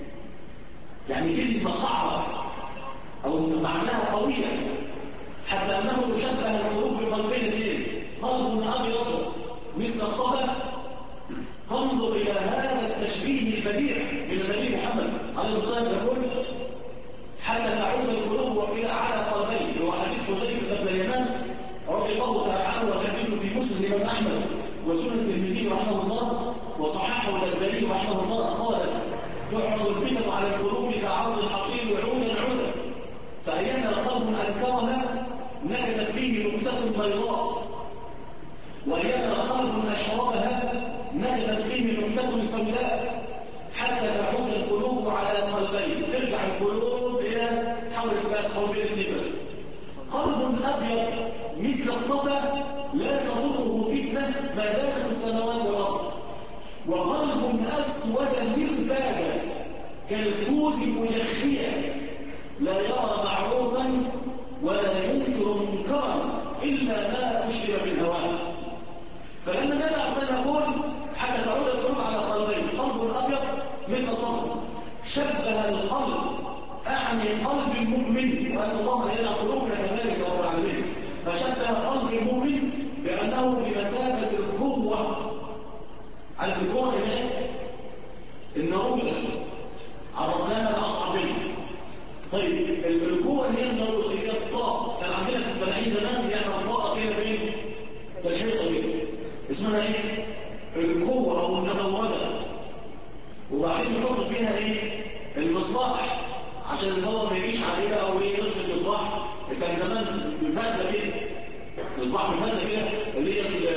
يعني كلمة صعبة أو معناها قوية، حتى أنه يشبه القلوب بقلبين اثنين، قلب أبيض مثل الصدى. فانظر إلى هذا التشبيه البديع من النبي محمد عليه الصلاة والسلام، يقول: حتى تعود القلوب على قلبين. هو حديث حذيفة بن اليمان رضي الله تعالى عنه، وحديثه في مسلم الإمام أحمد وسنن الترمذي رحمه الله وصححه الألباني رحمه الله، قال: تعرض الفتن على القلوب كعرض الحصير عودا عودا، فأيما قلب أنكرها نجدت فيه نكتة بيضاء، وأيما قلب أشربها نجدت فيه نكتة سوداء، حتى تعود القلوب على قلبين. ترجع القلوب إلى حول النفس. قلب أبيض مثل الصفا لا تضره فتنة ما دامت السماوات والأرض، وقلب أسود مربادا كالكوز مجخيا لا يرى معروفا ولا ينكر منكرا إلا ما أشرب بالهوى. فلما النبي عليه الصلاة والسلام يقول: حتى تعود القلوب على قلبين، قلب أبيض مثل صفا، شبه القلب، أعني قلب المؤمن، وأن الله يلعب قلوبنا كذلك يا رب العالمين، فشبه قلب المؤمن بأنه بمثابة القوة. على القوة هناك النروذة عرفناها الأصعبية. طيب القوة اللي هي النروذة هي الطاقة. كان عندنا في الفلاحين زمان بيعمل طاقة كده فين؟ في الحيطة دي اسمها ايه؟ القوة أو النروذة. وبعدين يحط فيها ايه؟ المصباح عشان الهواء ما يجيش عليها او ايه يفصل المصباح. كان زمان بالفتله كده، مصباح بالفتله كده اللي هي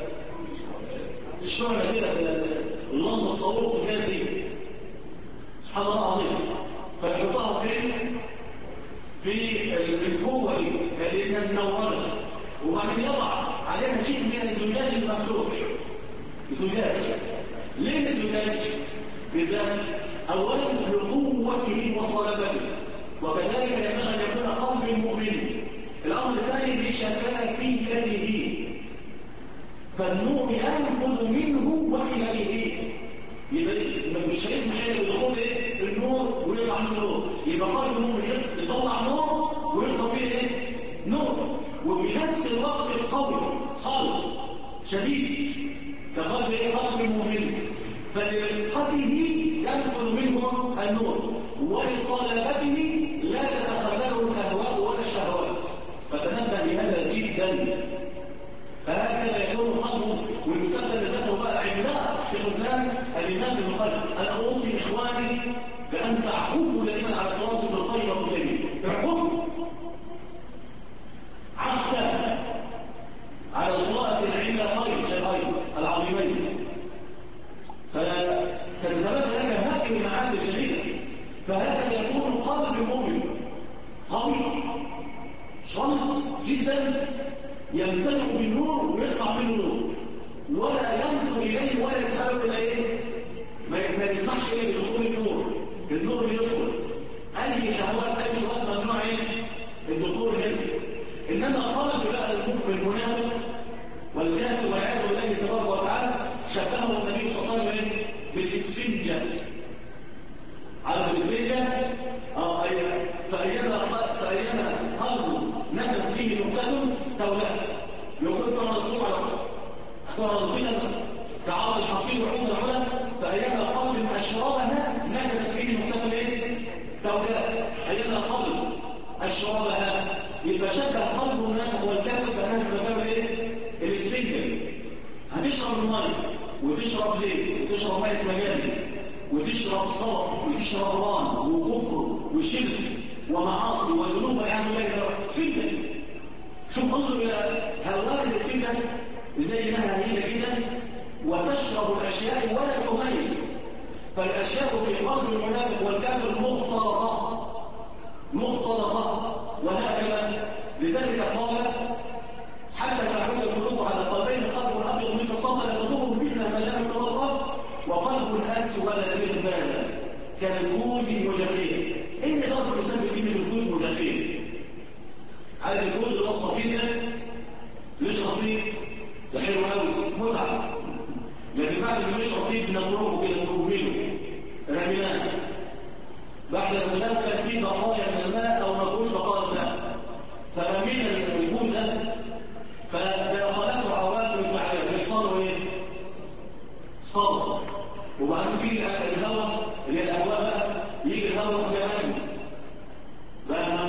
الشعله كده، اللمبه الصاروخ كده دي. سبحان الله العظيم. فيحطها فين؟ في القوه دي لان النوره، وبعدين يضع عليها شيء من الزجاج المفتوح. زجاج. ليه الزجاج؟ إذا أولا لقوته وصلابته، وكذلك ينبغي أن يكون قلب المؤمن. الأمر الثاني لشفافيته، فالنور ينفذ منه وإليه. يبقى مش هيسمح له بدخول النور ويطلع منه نور، يبقى قلب المؤمن يطلع نور ويطلع فيه ايه؟ نور، وفي نفس الوقت القوي صلب شديد كقلب قلب المؤمن. فلرقته النور ولصلابته لا تتخلله الأهواء ولا الشهوات. فتنبه لهذا جدا. فهكذا يكون قلبه ويسدد لذاته بقى عملاق في خزان الإيمان في القلب. أنا أوصي إخواني بأن تعكفوا دائما على التواصل بالخير والخير. اعكفوا عكفا على القراءة العلمين الشيخين العظيمين، فستتبادل لك هذه المعاني الجميلة. فهكذا يكون قلب المؤمن قوي صلب جدا، يمتلئ بالنور ويطلع منه نور، ولا ينظر اليه ولا يتحرك الى ايه، ما يسمحش ايه بدخول النور بيدخل اي شهوات اي شهوات ممنوع ايه الدخول هنا. انما قلب بقى المؤمن المنافق والكافر والعياذ بالله تبارك وتعالى شبهه النبي صلى الله عليه وسلم بالاسفنجه. على الاسفنجه فايما قلب نزل فيه نقطه سوداء يقول تعرض فينا كعرض الحصير وعود العلا، فايما قلب اشربها نزلت فيه نقطه ايه سوداء. ايما قلب اشربها يبقى شبه قلب النافق والكافر كانها بمساوي ايه الاسفنجه. هتشرب الميه وتشرب زيت وتشرب ميه مجاري وتشرب صبر وتشرب ران وكفر وشرك ومعاصي وذنوب والعياذ بالله سفنجه. شوف انظر الى هؤلاء السفنجه ازاي انها هينه جدا وتشرب الاشياء ولا تميز. فالاشياء في قلب المنافق والكافر مختلطه وهكذا. لذلك قال حتى تعود القلوب على قلبين، قلب ابيض مثل الصفا لا تضره فتنه ما دام الصلاه، وقلب اسود كذبانا كالكوز المجفين. ايه ضرب الانسان بكلمه الكوز مجفين؟ عارف الكوز اللي هو الصفيح ده يشرب فيه ده حلو قوي متعه، لكن بعد ما يشرب فيه بنضربه كده نكمله رميناه. بعد ما كان فيه بقايا من الماء او ما فيهوش بقايا ماء فرمينا الكوز ده فدخلته عوامل المعارف بيحصلوا ايه؟ صدر. وبعدين في الهواء اللي هي الهواء بقى يجي الهواء كمان بقى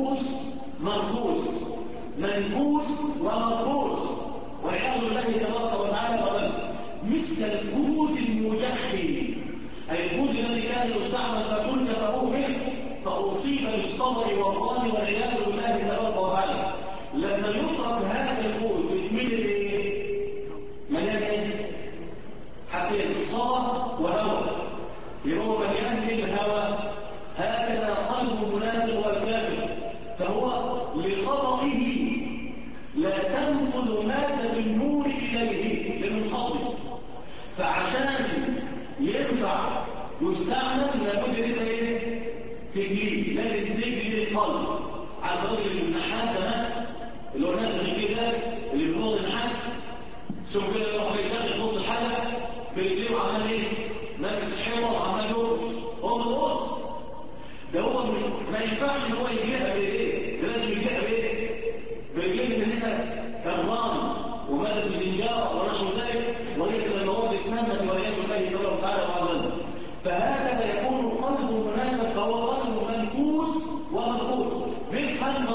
منكوس ومركوز والعياذ بالله تبارك وتعالى قال مثل الكوز المجخي، اي الكوز الذي كان يستعمل فكل فهو منه فاصيب بالصدر والران والعياذ بالله تبارك وتعالى. لما يطرق هذا الكوز يتميل ايه؟ مليان ايه؟ حتى صدى وهواء، يبقى هو مليان بالهواء. هكذا قلب المنافق والكافر، فهو لصدقه لا تنفذ مادة النور إليه للمصدق. فعشان ينفع يستعمل لابد ان ايه؟ تجليه، لازم تجلي القلب. على الراجل النحاس ده اللي هو نفخ كده اللي بيبوظ النحاس، شوف كده يروح يدخل في وسط الحلقه برجليه وعمال ايه؟ ماسك الحيطه وعمال يرقص، هو بيرقص. ده هو ما ينفعش ان هو يجليها بايه؟ ده لازم يجليها بايه؟ برجليه من هنا الران ومادة الزنجارة ونحو ذلك، وهي من المواد السامة والعياذ بالله تبارك وتعالى وعظمه. فهكذا يكون قلب المنافق فهو قلب منكوس ومنكوس. بيفهم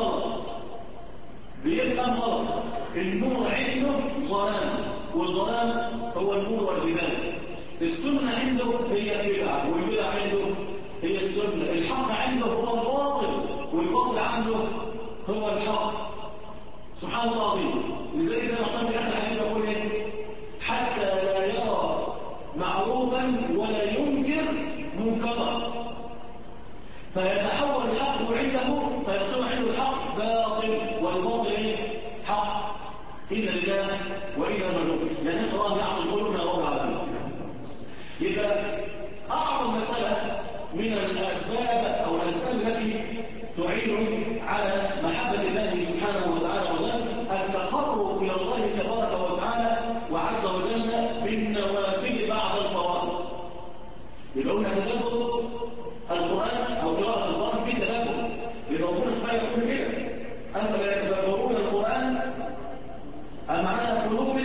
غلط. النور عنده ظلام، والظلام هو النور والهداية. السنة عنده هي البدعة، والبدعة عنده هي السنة. الحق عنده هو الباطل، والباطل عنده هو الحق. سبحان الله العظيم. لذلك النبي صلى الله عليه وسلم الحديث يقول ايه؟ حتى لا يرى معروفا ولا ينكر منكرا فيتحول الحق عنده فيصير عنده الحق باطل والباطل ايه؟ حق. إنا لله وإنا ملوك. يعني نسأل الله يعصي قلوبنا رب العالمين. يبقى أعظم مسألة من الأسباب أو الأسباب التي تعين على محبة الله سبحانه وتعالى التقرب إلى الله تبارك وتعالى وعز وجل بالنوافل بعد الفرائض. يبقى قلنا تدبر القرآن أو قراءة القرآن في تدبر. إذا ربنا سبحانه يقول كده أفلا يتدبرون القرآن أم على قلوب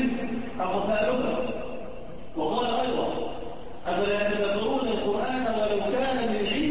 أقفالها؟ وقال أيضا أفلا يتدبرون القرآن ولو كان من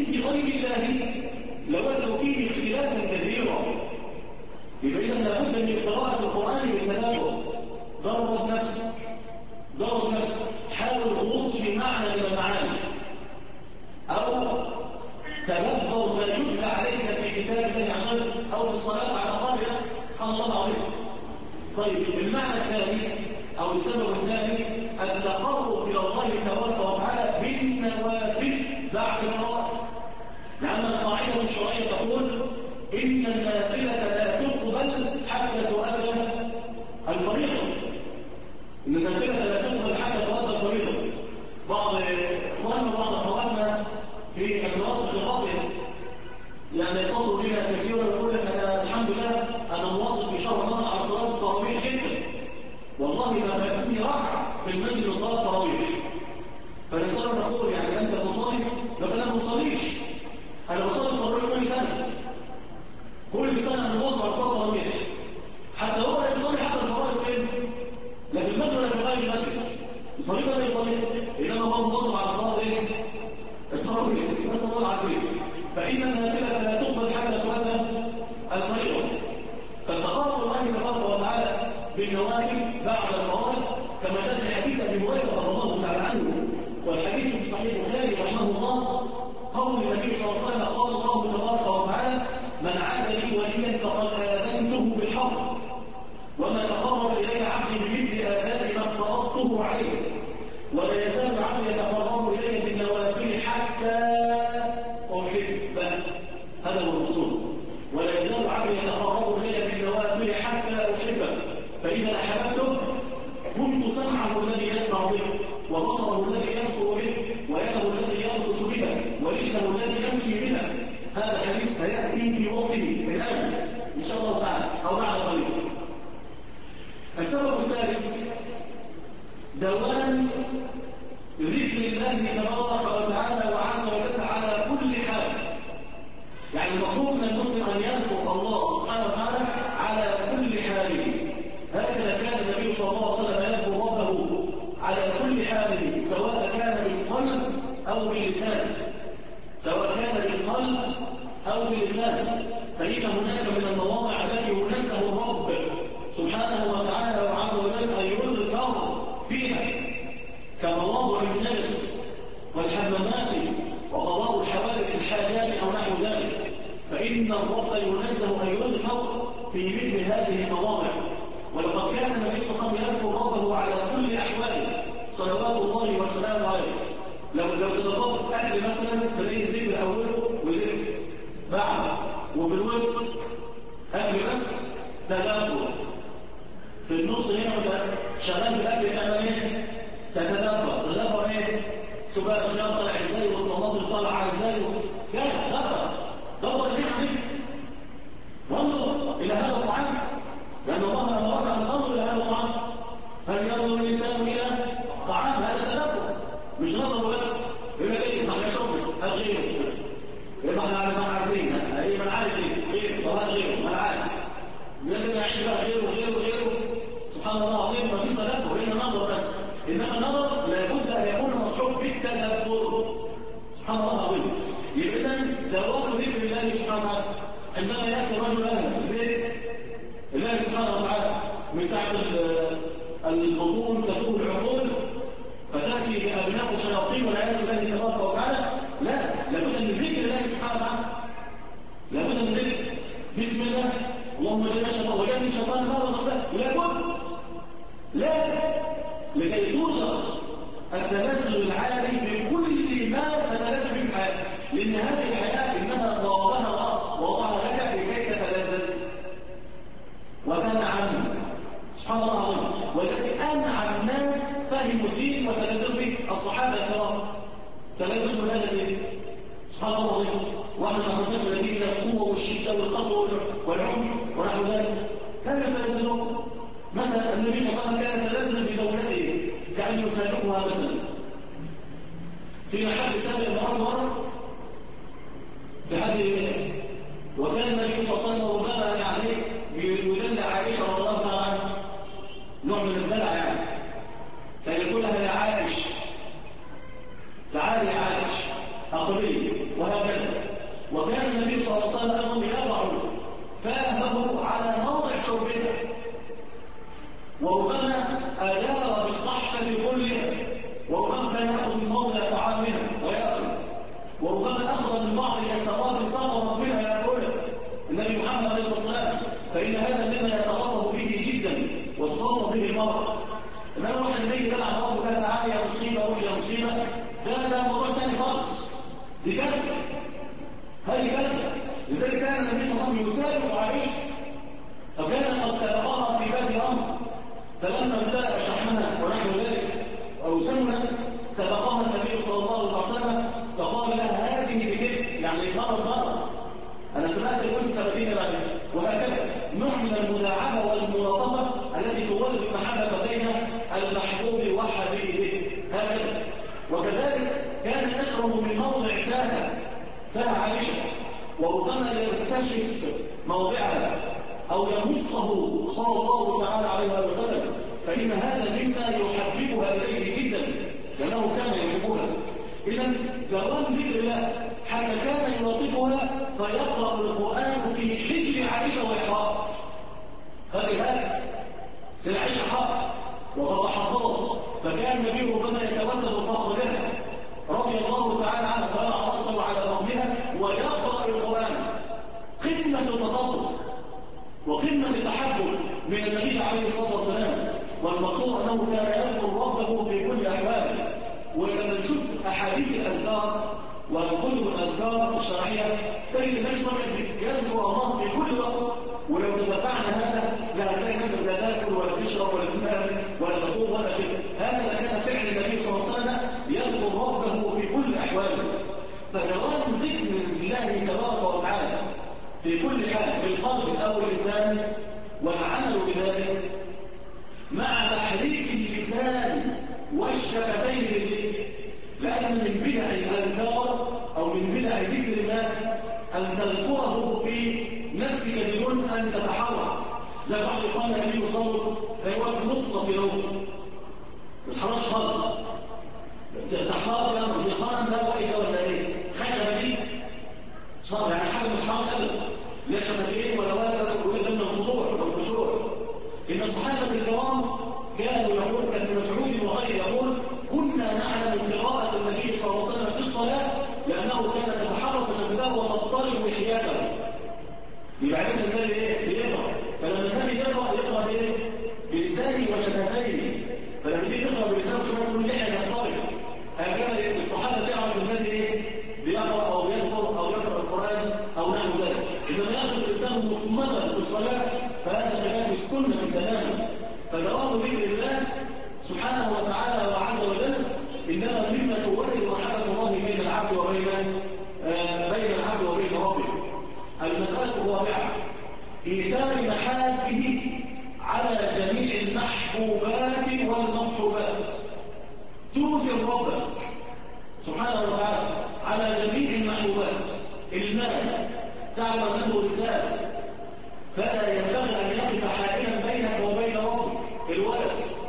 طيب المعنى الثاني أو السبب الثاني التقرب إلى الله تبارك وتعالى بالنوافل بعد الفرائض، لأن القاعدة الشرعية تقول إن النافلة لا تقبل حتى تؤدى الفريضة. إن النافلة لا تقبل حتى تؤدى الفريضة. بعض إخواننا وبعض أخواتنا في المناطق الراقية يعني يتصلوا بنا كثيرا ويقول لك أنا الحمد لله أنا مواظب في شهر رمضان على صلاة التراويح جدا، والله ما فاتني ركعة في المسجد لصلاة التراويح. فنسأل نقول يعني أنت تصلي؟ لكن أنا ما بصليش، أنا بصلي التراويح كل سنة، كل سنة أنا بواظب على صلاة التراويح، حتى هو لا يصلي حتى الفرائض فين؟ لا في المسجد ولا في غير المسجد، الفريضة لا يصلي، إنما هو مواظب على صلاة إيه؟ التراويح. نسأل الله العافية. فإن النافلة لا تقبل حتى تؤدى الفريضة. فالتقرب الله تبارك وتعالى بالنوافل بعد الفرائض كما جاء في حديث ابي هريره رضي الله تعالى عنه، والحديث في صحيح البخاري رحمه الله، قول النبي صلى الله عليه وسلم قال الله تبارك وتعالى من عاد لي وليا فقد آذنته بالحرب وما تقرب الي عبدي بمثل آذان ما افترضته عليه ولا يزال عبدي يتقرب الي بالنوافل حتى احبه. هذا هو المقصود. ولا يزال عبدي يتقرب الي بالنوافل حتى احبه، فاذا احببته كنت سمعه الذي يسمع به وبصره الذي يبصر به ويده الذي يبطش بها ورجله الذي يمشي بها. هذا الحديث سياتي في وقته الان ان شاء الله تعالى او بعد قليل. السبب الثالث دوام ذكر الله تبارك وتعالى وعز وجل على كل حال. يعني المطلوب من المسلم ان يذكر الله سبحانه وتعالى على كل حاله. هكذا كان النبي صلى الله عليه وسلم يذكر ربه على كل حاله، سواء كان بالقلب او باللسان، سواء كان بالقلب او باللسان. فإن هناك من المواضع التي ينزه الرب سبحانه وتعالى وعز وجل ان يذكر فيها كمواضع النفس والحمامات وقضاء الحوادث الحاجات او نحو ذلك، فإن الرب ينزه ان يذكر في مثل هذه المواضع. ولقد كان النبي صلى الله عليه وسلم يذكر ربه على كل احواله صلوات الله وسلامه عليه. لو تنظرت اكل مثلا تلاقيه ذكر اوله وذكر بعد، وفي الوسط اكل بس تدبر، في النص هنا شغال بالاكل تعمل ايه؟ تدبر ايه؟ شوف بقى الخيار طالع ازاي والطماطم طالعه ازاي كده دبر النعم دي وانظر الى هذا الطعام، لأن الله أمرنا أن ننظر إلى هذا الطعام. فلينظر الإنسان إلى طعام، هذا تدبر مش نظر بس. يقول لك إيه؟ إحنا شوفنا هذا غيره، يبقى إحنا عارفين إيه؟ ما أنا عارف إيه؟ غيره، طب هذا غيره، ما أنا عارف. يقول لك نعيش بقى غيره. سبحان الله العظيم، ما فيش تدبر، إنما نظر بس. إنما النظر لابد أن يكون مصحوب بالتدبر. سبحان الله العظيم. يبقى إذن دوام ذكر الله سبحانه وتعالى. عندما يأتي الرجل أهلا ذكر الله سبحانه وتعالى من ساعة البطون تذوب العقول فتأتي بأبناء الشياطين والعياذ بالله تبارك وتعالى. لا، لابد من ذكر الله سبحانه وتعالى، لابد من ذكر بسم الله اللهم جل الشيطان وجل الشيطان ما رزقته، لابد لازم لكي ترزق التنزل العالي بكل ما تتلذذ به الحياة، لأن هذه الحياة إنما ضربها ووضعها لك لكي تتلذذ وتنعم. سبحان الله العظيم. ولذلك أنعم الناس فهموا الدين وتلذذوا به الصحابة الكرام، تلذذوا بهذا الدين. سبحان الله العظيم. واحد من الناس الذين القوة والشدة والقسوة والعنف ونحو ذلك كانوا يتلذذون. مثلا النبي صلى الله عليه وسلم كان يتلذذ بزوجته كأن يفارقها مثلا. في حد سابق مرة في حد، وكان النبي صلى الله عليه وسلم ربما يعني يدلع عائشة رضي الله تعالى عنها، نوع من الدلع يعني، كان يقول لها يا عائش تعالي يا عائش أقبلي وهكذا. وكان النبي صلى الله عليه وسلم أيضا يضع فاهه على موضع شربها، وربما أدار بالصحفة كلها، وربما كان يأخذ من موضع طعامها ويأكل، وربما أخذ من بعض الكسرات سقطت منها يأكلها. معايا مصيبة وهي مصيبة، ده موضوع تاني خالص. دي كارثة، هذه كارثة. لذلك كان النبي صلى الله عليه وسلم يسابق عائشة، فكان قد سبقها في باب الأمر، فلما امتلأ شحمها ونحو ذلك أو سمنت سبقها النبي صلى الله عليه وسلم فقال لها هذه بكذب، يعني مرة أنا سمعت الأنثى سبتين بعد، وهكذا نوع من المداعبة والملاطفة التي تولد المحبة بين المحبوب وحبيبه هكذا. وكذلك كان يشرب من موضع فيها عائشة، وربما يكتشف موضعها أو يمصه صلى الله تعالى عليه وسلم، فإن هذا مما يحببها إليه جدا لأنه كان يحبها. إذن دوام ذكر الله حتى كان يلاطفها فيقرأ القرآن في حجر عائشة وإحراق. هذه سيدة عائشة حق وقد حفظت، فكان النبي ربما يتوسل فخرها رضي الله تعالى عنها فلا أصل على فخرها ويقرأ القرآن. قمة التطور وقمة التحبب من النبي عليه الصلاة والسلام، والمقصود أنه كان يذكر ربه في كل أحواله. ولما نشوف أحاديث الأذكار وكتب الأذكار الشرعية تجد النبي صلى الله عليه وسلم يذكر الله في كل وقت. ولو تتبعنا هذا لا هتلاقي نفسك لا تاكل ولا تشرب ولا تنام ولا تقوم ولا كده. هذا كان فعل النبي صلى الله عليه وسلم يذكر ربه في كل أحواله. فدوام ذكر الله تبارك وتعالى في كل حال بالقلب أو اللسان والعمل بذلك مع تحريك اللسان والشفتين بالذكر، لأن من بدع الأذكار أو من بدع ذكر الله أن تذكره في نفسك بدون أن تتحرك. زي بعض إخواننا الذين يصلوا فهو في نصف في نوم ما تحركش خالص، تحرك يا صنم ده وإيه ولا إيه؟ خشبة دي صار يعني حاجة متحرك أبدا، لا شفتين ولا ولا من الخضوع والخشوع. إن الصحابة الكرام كانوا يقول كابن مسعود وغيره يقول كنا نعلم قراءة النبي صلى الله عليه وسلم في الصلاة لأنه كان تتحرك شفتاه وتضطرب لحياته. يبقى عندنا النبي ايه؟ بيقرأ، فلما النبي يقرأ ايه؟ بلسانه وشفتيه، فلما يجي يقرأ بلسانه وشفتيه يقول لحية يضطرب. هكذا الصحابة تعرف النبي ايه؟ بيقرأ أو يذكر أو يقرأ القرآن أو نحو ذلك. إنما يأخذ الإنسان مصمتا في الصلاة فهذا خلاف السنة تماما. فدوام ذكر الله سبحانه وتعالى وعز وجل إنما مما تولد محبة الله بين العبد وبين ربه. المسألة الرابعة إيثار محابه على جميع المحبوبات والمصحوبات. توثر ربك سبحانه وتعالى على جميع المحبوبات. المال تعلم أنه رسالة، فلا ينبغي أن يقف حائلا بينك وبين ربك. الولد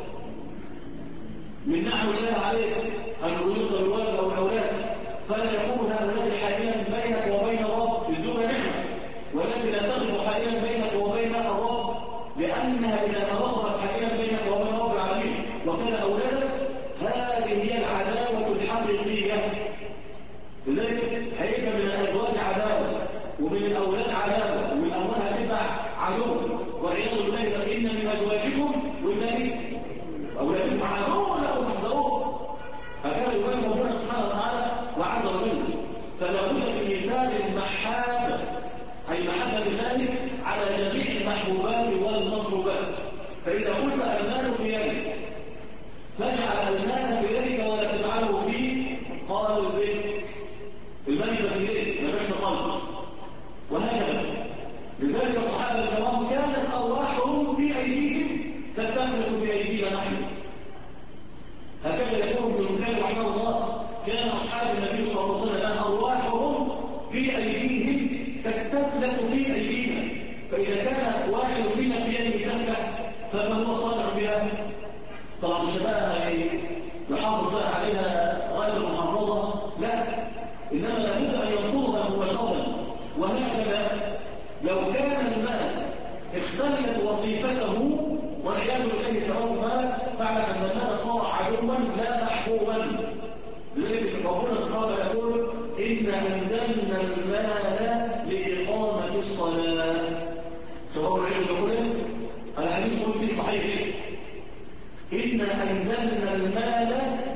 من نعم الله عليك أن يرزق الولد أو الأولاد، فلا يكون هؤلاء حائلا بينك وبين الرب. الزوجة نعمة ولكن لا تقف حائلا بينك وبين الرب، لأنها إذا تغفرت حائلا بينك وبين رب العالمين وكان أولادك هذه هي العداوة الحقيقية. لذلك هيبقى من الأزواج عداوة ومن الأولاد عداوة والأموال هتبقى عدو والعياذ بالله. إن من أزواجكم وذلك أولادكم عدو لكم فاحذروه. هكذا يبين ربنا سبحانه وتعالى وعز وجل. فلا بد من إيثار المحبة أي محبة الله على جميع المحبوبات والمصحوبات. فإذا قلت المال في يدك فاجعل المال في يدك ولا تجعله في قالب البيت. المال في يدك ما بقاش في قلبك. وهكذا لذلك الصحابة الكرام كانت أرواحهم في أيديهم كالتفلت بأيدينا نحن. هكذا يقول ابن المكان رحمه الله كان أصحاب النبي صلى الله عليه وسلم أرواحهم في أيديهم كالتفلت في أيدينا. فإذا كان واحد منا في يده تفلة فمن هو صانع بها؟ طبعا الشباب يحافظ بقى عليها غير المحافظة، لا، إنما لابد أن ينفضها مباشرة. وهكذا لو كان المال اختلت وظيفته والعياذ بالله تعالى فاعلم أن المال صار عدوا لا محبوبا. لذلك ربنا سبحانه يقول إن أنزلنا المال لإقامة الصلاة. سواء العيد يقول الحديث قدسي صحيح إن أنزلنا المال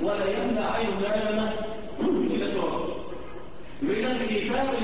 ولا يمنع عين الآدم إلى التراب. لذلك إيثار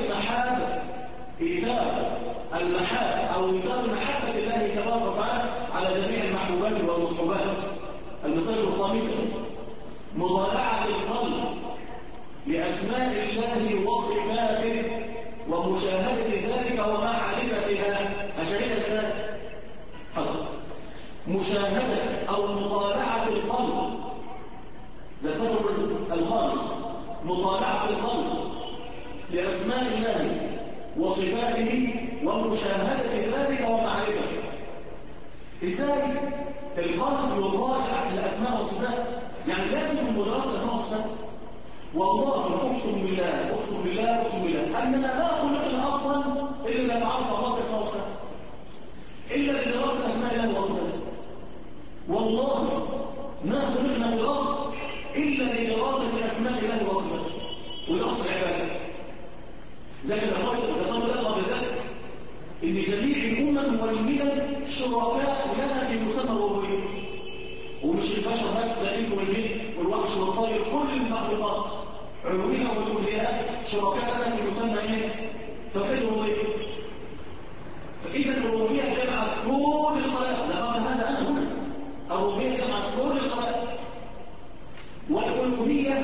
المحاب أو إيثار محبة الله تبارك وتعالى على جميع المحبوبات والمصحوبات. المسألة الخامسة مضارعة القلب لأسماء الله وصفاته ومشاهدة ذلك ومعرفتها. أشاهدها ازاي؟ حضر مشاهدة أو مطالعة القلب، ده سبب الخامس، مطالعة القلب لأسماء الله وصفاته ومشاهدة ذلك ومعرفته. إزاي القلب يطالع الأسماء والصفات؟ يعني لازم مدرسة الأسماء والصفات. والله أقسم بالله أننا لا خلقنا أصلا إلا نعرف الله بأسماء وصفات، إلا لدراسة أسماء الله وصفاته. والله ما خلقنا بالأصل إلا لدراسة أسماء الله وصفاته، وده أصل العبادة. زي ما قال بذلك إن جميع الأمم والملل شركاء لنا في مسمى الربوبية، ومش البشر بس، ده الإنس والجن والوحش والطير، كل المخلوقات علوية وسفلية شركاء لنا في مسمى ايه؟ توحيد الربوبية. فإذا الربوبية جمعت كل الخلائق، لقد هذا أنا هنا الربوبية جمعت كل الخلائق، والألوهية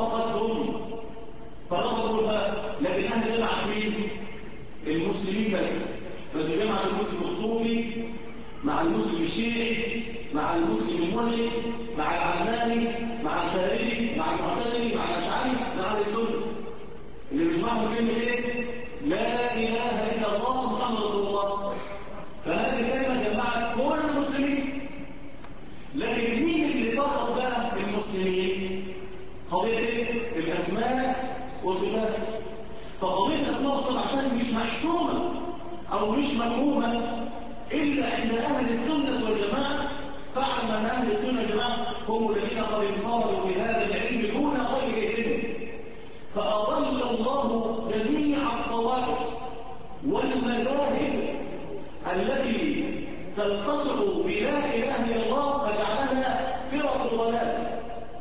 فرقتهم لكنها جمعت مين؟ المسلمين بس جمعت المسلم الصوفي مع المسلم الشيعي مع المسلم الملحد مع العلماني مع الخارجي مع المعتزلي مع الاشعري مع السني، اللي بيجمعهم كلمه ايه؟ لا اله الا الله محمد رسول الله. فهذه الكلمه جمعت كل المسلمين. لكن مين اللي فرق بقى المسلمين؟ قضيه ايه؟ الاسماء والصفات. فقضيه الاسماء والصفات عشان مش محسومه او مش مفهومه إلا عند أهل السنة والجماعة، فاعلم أن أهل السنة والجماعة هم الذين قد انفردوا بهذا العلم دون غيرهم، فأضل الله جميع الطوائف والمذاهب التي تلتصق بلا إله إلا الله فجعلها فرق ضلال،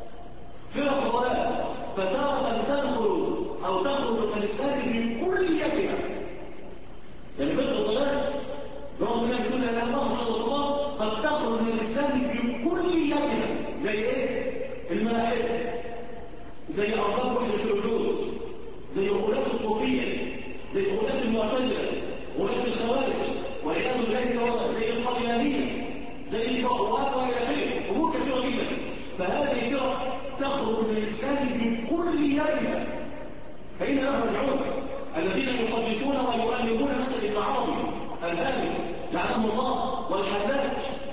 فتارة تدخل أو تخرج من الإسلام بكليتها، يعني فرق ضلال رغم انها بتقول لا اله الا الله محمد رسول الله قد تخرج من الاسلام بكليتها. زي ايه؟ الملاحده، زي ارباب وحده الوجود، زي غلاة الصوفيه، زي غلاة المعتزله، غلاة الخوارج والعياذ بالله، زي القديانيه، زي الفقهاء والى اخره، امور كثيره جدا. فهذه الفرق تخرج من الاسلام بكليتها. فإن لهم العود الذين يقدسون ويؤلمون مثل ابن عربي الهادي لعنه الله والحلاج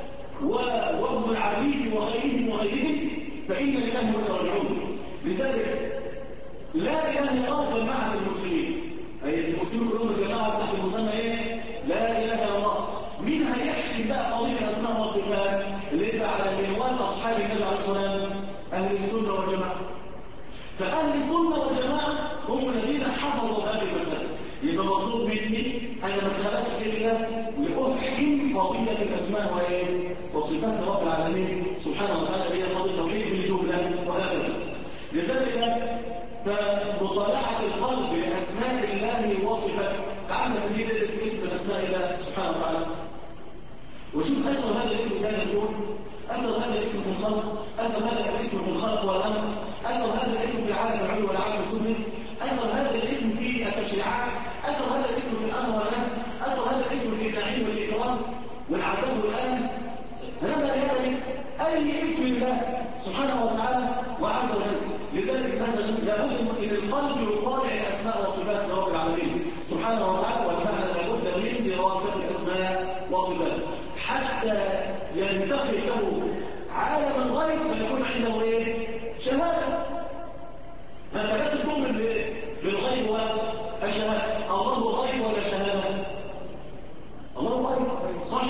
وابن العبيد وغيرهم فإن لله يرجعون. لذلك لا إله إلا الله جماعة المسلمين، أي المسلمين كلهم الجماعة تحت المسمى إيه؟ لا إله إلا الله. مين هيحكي بقى قضية الأسماء والصفات اللي انت على عنوان أصحاب النبي عليه الصلاة والسلام؟ أهل السنة والجماعة. فأهل السنة والجماعة هم الذين حفظوا هذه المسألة. يبقى مطلوب مني أنا ما اتخلقش إلا لأحكم قضية الأسماء وصفات رب العالمين سبحانه وتعالى، هي قضية توحيد بالجملة وهكذا. لذلك فمطالعة القلب لأسماء الله وصفاته، تعالى نجيب اسم من أسماء الله سبحانه وتعالى وشوف أثر هذا الاسم كان اليوم، أثر هذا الاسم في الخلق، أثر هذا الاسم في الخلق والأمر، أثر هذا الاسم في العالم العلوي والعالم السفلي، أثر هذا الاسم في التشريعات، أثر هذا الاسم في الأمر والنهي، أثر هذا الاسم في النعيم والإكرام والعذاب والألم. هذا الاسم أي اسم الله سبحانه وتعالى وعز وجل. لذلك مثلا لابد ان القلب يطالع الاسماء والصفات لرب العالمين سبحانه وتعالى، والمعنى لابد من دراسه الاسماء والصفات حتى ينتقل له عالم الغيب فيكون عنده ايه؟ شهاده. ما لازم تؤمن بالغيب والشهاده. الله غيب ولا شهاده؟ الله غيب صح،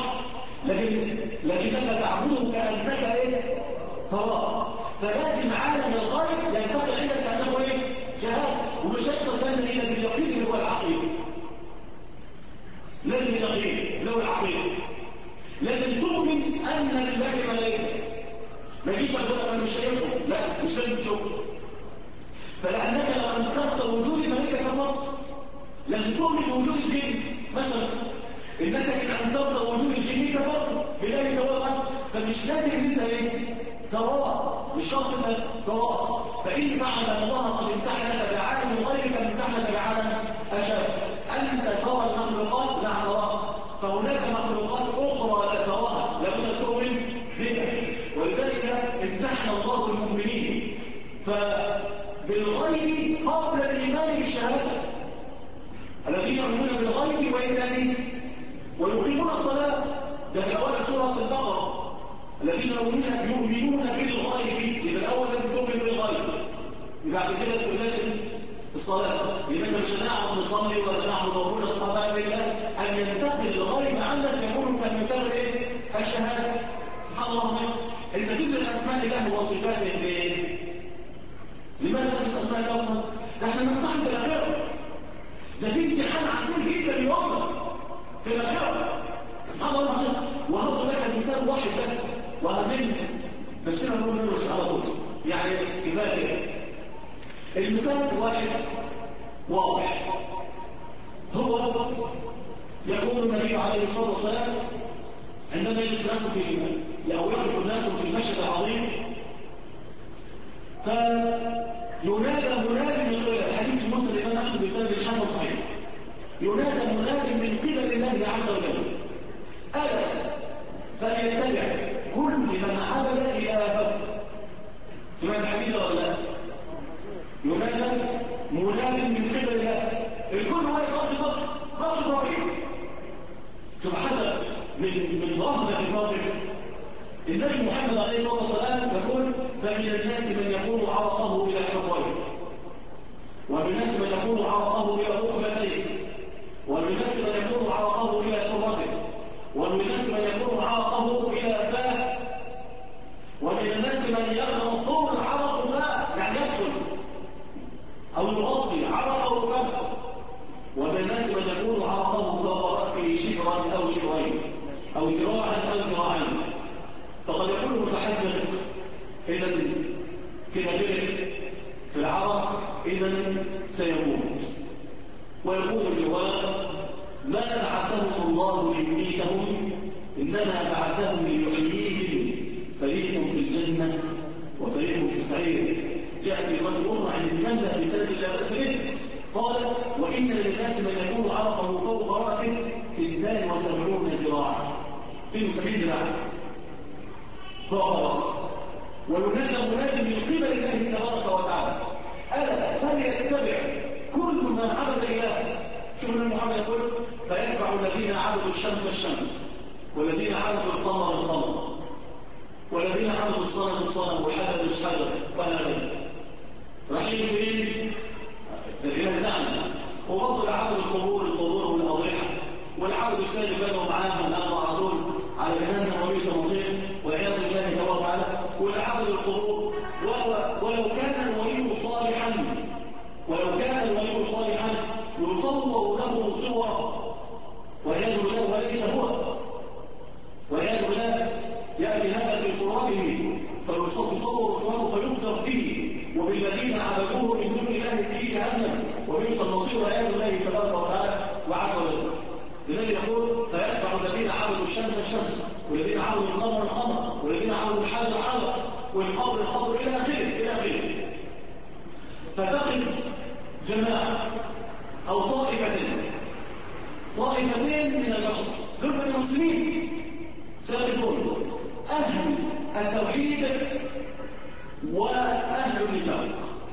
لكنك تعبده كانك ايه؟ تراه. فلازم عالم الغيب ينتقل عندك كأنه ايه؟ شهادة، ومش هيحصل كلام الا باليقين اللي هو العقيدة. لازم اليقين اللي هو العقيدة. لازم تؤمن ان لله ملائكة، ما يجيش بقى تقول انا مش شايفه، لا مش لازم تشوفه. فلانك لو انكرت وجود الملائكه كفرت. لازم تؤمن بوجود الجن مثلا، انك ان انكرت وجود الجن كفرت بذلك وقت. فمش لازم انت ايه تراه، مش شرط انك تراه. فان فعل الله قد امتحنك بعالم غيرك امتحنك بعالم اشد. انت ترى المخلوقات لا تراها، فهناك مخلوقات اخرى لا تراها لابد تؤمن بها. ولذلك امتحن الله المؤمنين فبالغيب قبل الايمان بالشهاده. الذين يؤمنون بالغيب ويقيمون الصلاه، ده في اول سوره البقره. الذين يؤمنون بالغيب، يبقى الاول لازم تؤمن بالغيب، بعد كده تقول لازم الصلاه. يبقى انت مش هنعرف نصلي ولا نعبد ربنا سبحانه الا ان ينتقل الغيب عنك يكون كمثال ايه؟ الشهاده. سبحان الله. انت تدرس اسماء الله وصفاته ليه؟ لماذا تدرس اسماء الله وصفاته؟ ده احنا نمتحن بالاخره، ده في امتحان عسير جدا للامه في الاخره. سبحان الله. وهذا لك المثال واحد بس وهمني، بس انا بقول نرش على طول يعني كفايه كده. المثال واحد واضح، هو يقول النبي عليه الصلاه والسلام عندما يجلس الناس يقف الناس في المشهد العظيم فينادى مناد من خلال الحديث المسند الامام احمد بسند الحسن صحيح. ينادى مناد من قبل الله عز وجل: الا فليتبع كل من عبد الهه. سمعت الحديث ولا لا؟ ينادى مناد من قبل الله، الكل هو يقف ضغط رهيب. شوف حتى من رهبه الموقف النبي محمد عليه الصلاه والسلام يقول: فمن الناس من يكون عرقه الى حقويه، ومن الناس من يكون عرقه الى ركبتيه، ومن الناس من يكون عرقه الى شرته، ومن الناس من يكون عرقه الى فاه، ومن الناس من يغلق طول عرقه فاه يعني يقتل او يغطي عرقه فاه، ومن الناس من يكون عرقه فوق راسه شبرا او شبرين او ذراعا او ذراعين. فقد يكون متحدث اذا كده في العرق اذا سيموت. ويقول الجواب: ما بعثهم الله ليميتهم، انما بعثهم ليحييهم، فريق في الجنه وفريق في السعير. جاء في روايه اخرى عن المنذر بسند لا باس به قال: وان للناس من يكون عرقه فوق راسه 76 ذراعا، 72 ذراعا فوق راسه. وينادى مناد من قبل الله تبارك وتعالى: الا فليتبع كل من عبد اله. شوف محمد يقول: فيتبع الذين عبدوا الشمس الشمس، والذين عبدوا القمر القمر، والذين عبدوا الصنم الصنم، والحجر الحجر، وهكذا. رحيم فين؟ الاله زعم. وبرضه عبد القبور والاضرحه، والعبد الثاني بدأوا معاهم على طول على جهنم وبئس المصير والعياذ بالله تبارك وتعالى. والعبد القبور ولو كان الولي صالحا، يصور له صورا والعياذ بالله وليس هو، والعياذ بالله ياتي هذا في صورته فيصور صورته فيكفر به وبالذين عبدوه من دون الله في جهنم وبئس المصير والعياذ بالله تبارك وتعالى وعز وجل. الذي يقول: فيتبع الذين عبدوا الشمس الشمس، والذين عبدوا القمر القمر، والذين عبدوا الحجر الحجر، والقبر القبر الى اخره. فتقف جماعه او طائفتين من البشر، دول من المسلمين سابقون، اهل التوحيد واهل النفاق.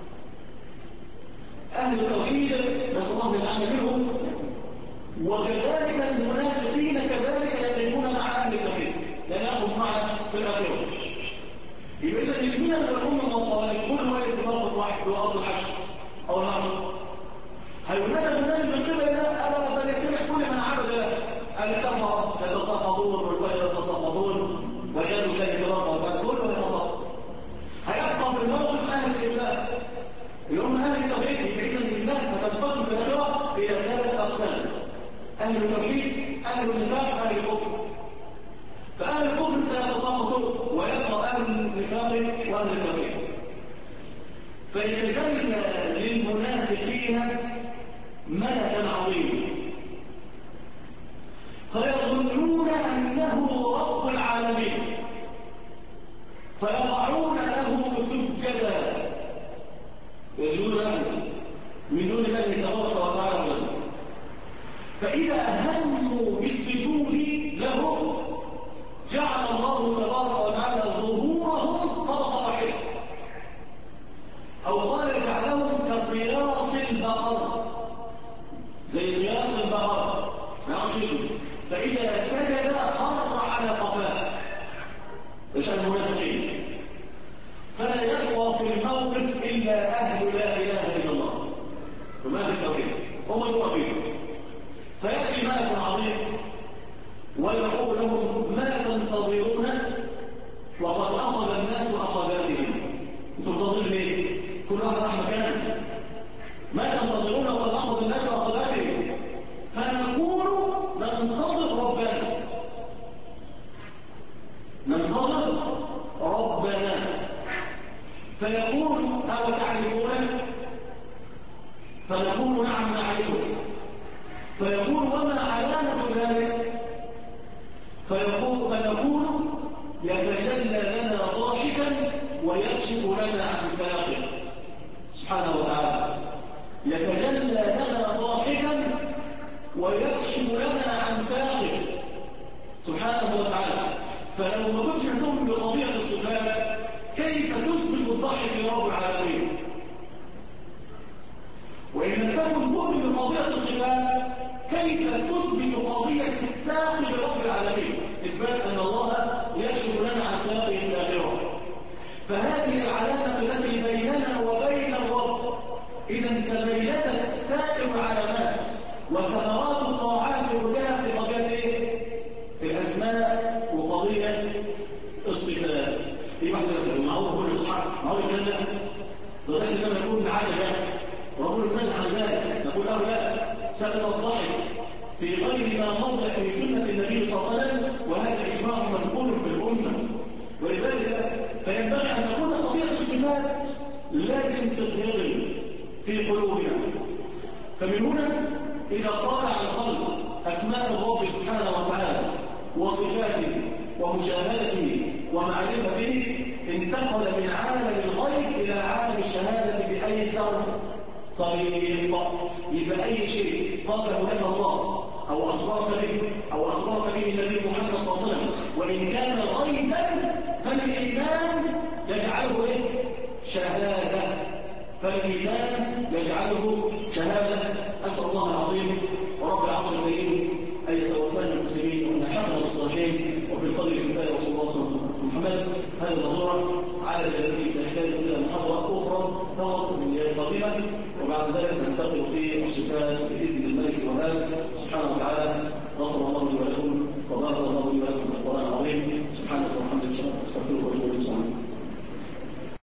اهل التوحيد نسال الله العافيه منهم، وكذلك المنافقين كذلك يقفون مع اهل التوحيد، لان ياخذ معنا في الاخره. يبقى اذا الاثنين من الامه والطوائف كل واحد يتفرق واحد وارض الحشر او العمر. هينادى منادي من قبل الله: الا فليتبع كل من عبد له. الكفر يتصفدون والفجر يتصفدون والعياذ بالله تبارك وتعالى كلهم يتصفد. هيبقى في الموقف اهل الاسلام يوم اهل التوحيد. يبقى اذا الناس هتنقسم في الاخره الى 3 اقسام: اهل التوحيد، اهل النفاق، اهل الكفر. فاهل الكفر سيتصفدون ويبقى اهل النفاق وأهل التوحيد. فيتجلى للمنافقين ملكا عظيما فيظنون أنه رب العالمين فيضعون له سجدا يسجدون من دون الله تبارك وتعالى. فإذا هموا بالسجود له جعل الله تبارك وتعالى ظهورهم طرف واحد، أو قال جعلهم كصياص البقر، زي صياص البقر ما يعرفش يسجد، فإذا سجد خر على قفاه. مش المنافقين. فلا يبقى في الموقف إلا أهل لا إله إلا الله وما في التوحيد هم الواقفين. فيأتي ملك عظيم ويقول لهم ما تنتظرون وقد أخذ الناس أخذاتهم. أنتم تنتظرون ليه؟ كل واحد راح مكانه. ما تنتظرون وقد أخذ الناس أخذاتهم فنقول ننتظر ربنا، ننتظر ربنا. فيقول أو تعرفونه؟ فنقول نعم نعرفه. فيقول وما علامة ذلك؟ فنقول يتجلى لنا ضاحكا ويكشف لنا عن ساقه سبحانه وتعالى. يتجلى لنا ضاحكا ويكشف لنا عن ساقه سبحانه وتعالى. فلو ما كنتش تؤمن بقضية الصفات كيف تثبت الضحك لرب العالمين؟ وإن لم تكن تؤمن بقضية الصفات كيف تثبت قضية الساق لرب العالمين؟ إثبات أن الله يكشف لنا عن ساقه الآخرة. فهذه العلامة التي بيننا وبين الرب إذا تبينت سائر العلامات وثمرات الطاعات كلها في قضية الأسماء وقضية الصفات. في واحد معروف كل الحق معروف كذا لغاية لما يكون معانا جاهل وربنا الناس عن ذلك نقول له لا، سبب الضحك في غير ما موضع في سنة النبي صلى الله عليه وسلم، وهذا إجماع منقول في الأمة. ولذلك فينبغي أن تكون قضية الصفات لازم تظهر في قلوبنا. فمن هنا إذا طالع القلب أسماء الرب سبحانه وتعالى وصفاته ومشاهدته ومعرفته انتقل من عالم الغيب إلى عالم الشهادة بأيسر طريق. يبقى أي شيء قاله لك الله أو أخبرك به أو أخبرك به النبي محمد صلى الله عليه وسلم وإن كان غيبا فالإيمان يجعله شهادة. فالإيمان يجعله شهادة. أسأل الله العظيم ورب العرش الكريم أن يتوفانا المسلمين وأن يحفظنا بالصالحين وفي القدر الكفاية وصلى الله وسلم على محمد. هذا الموضوع على جانبه سيحتاج إلى محاضرة أخرى فقط من القادمة، وبعد ذلك ننتقل في الصفات بإذن الملك الوهاب سبحانه وتعالى. غفر الله لي ولكم وبارك الله لي ولكم في القرآن العظيم. سبحانك وبحمدك أستغفرك وأتوب إليك.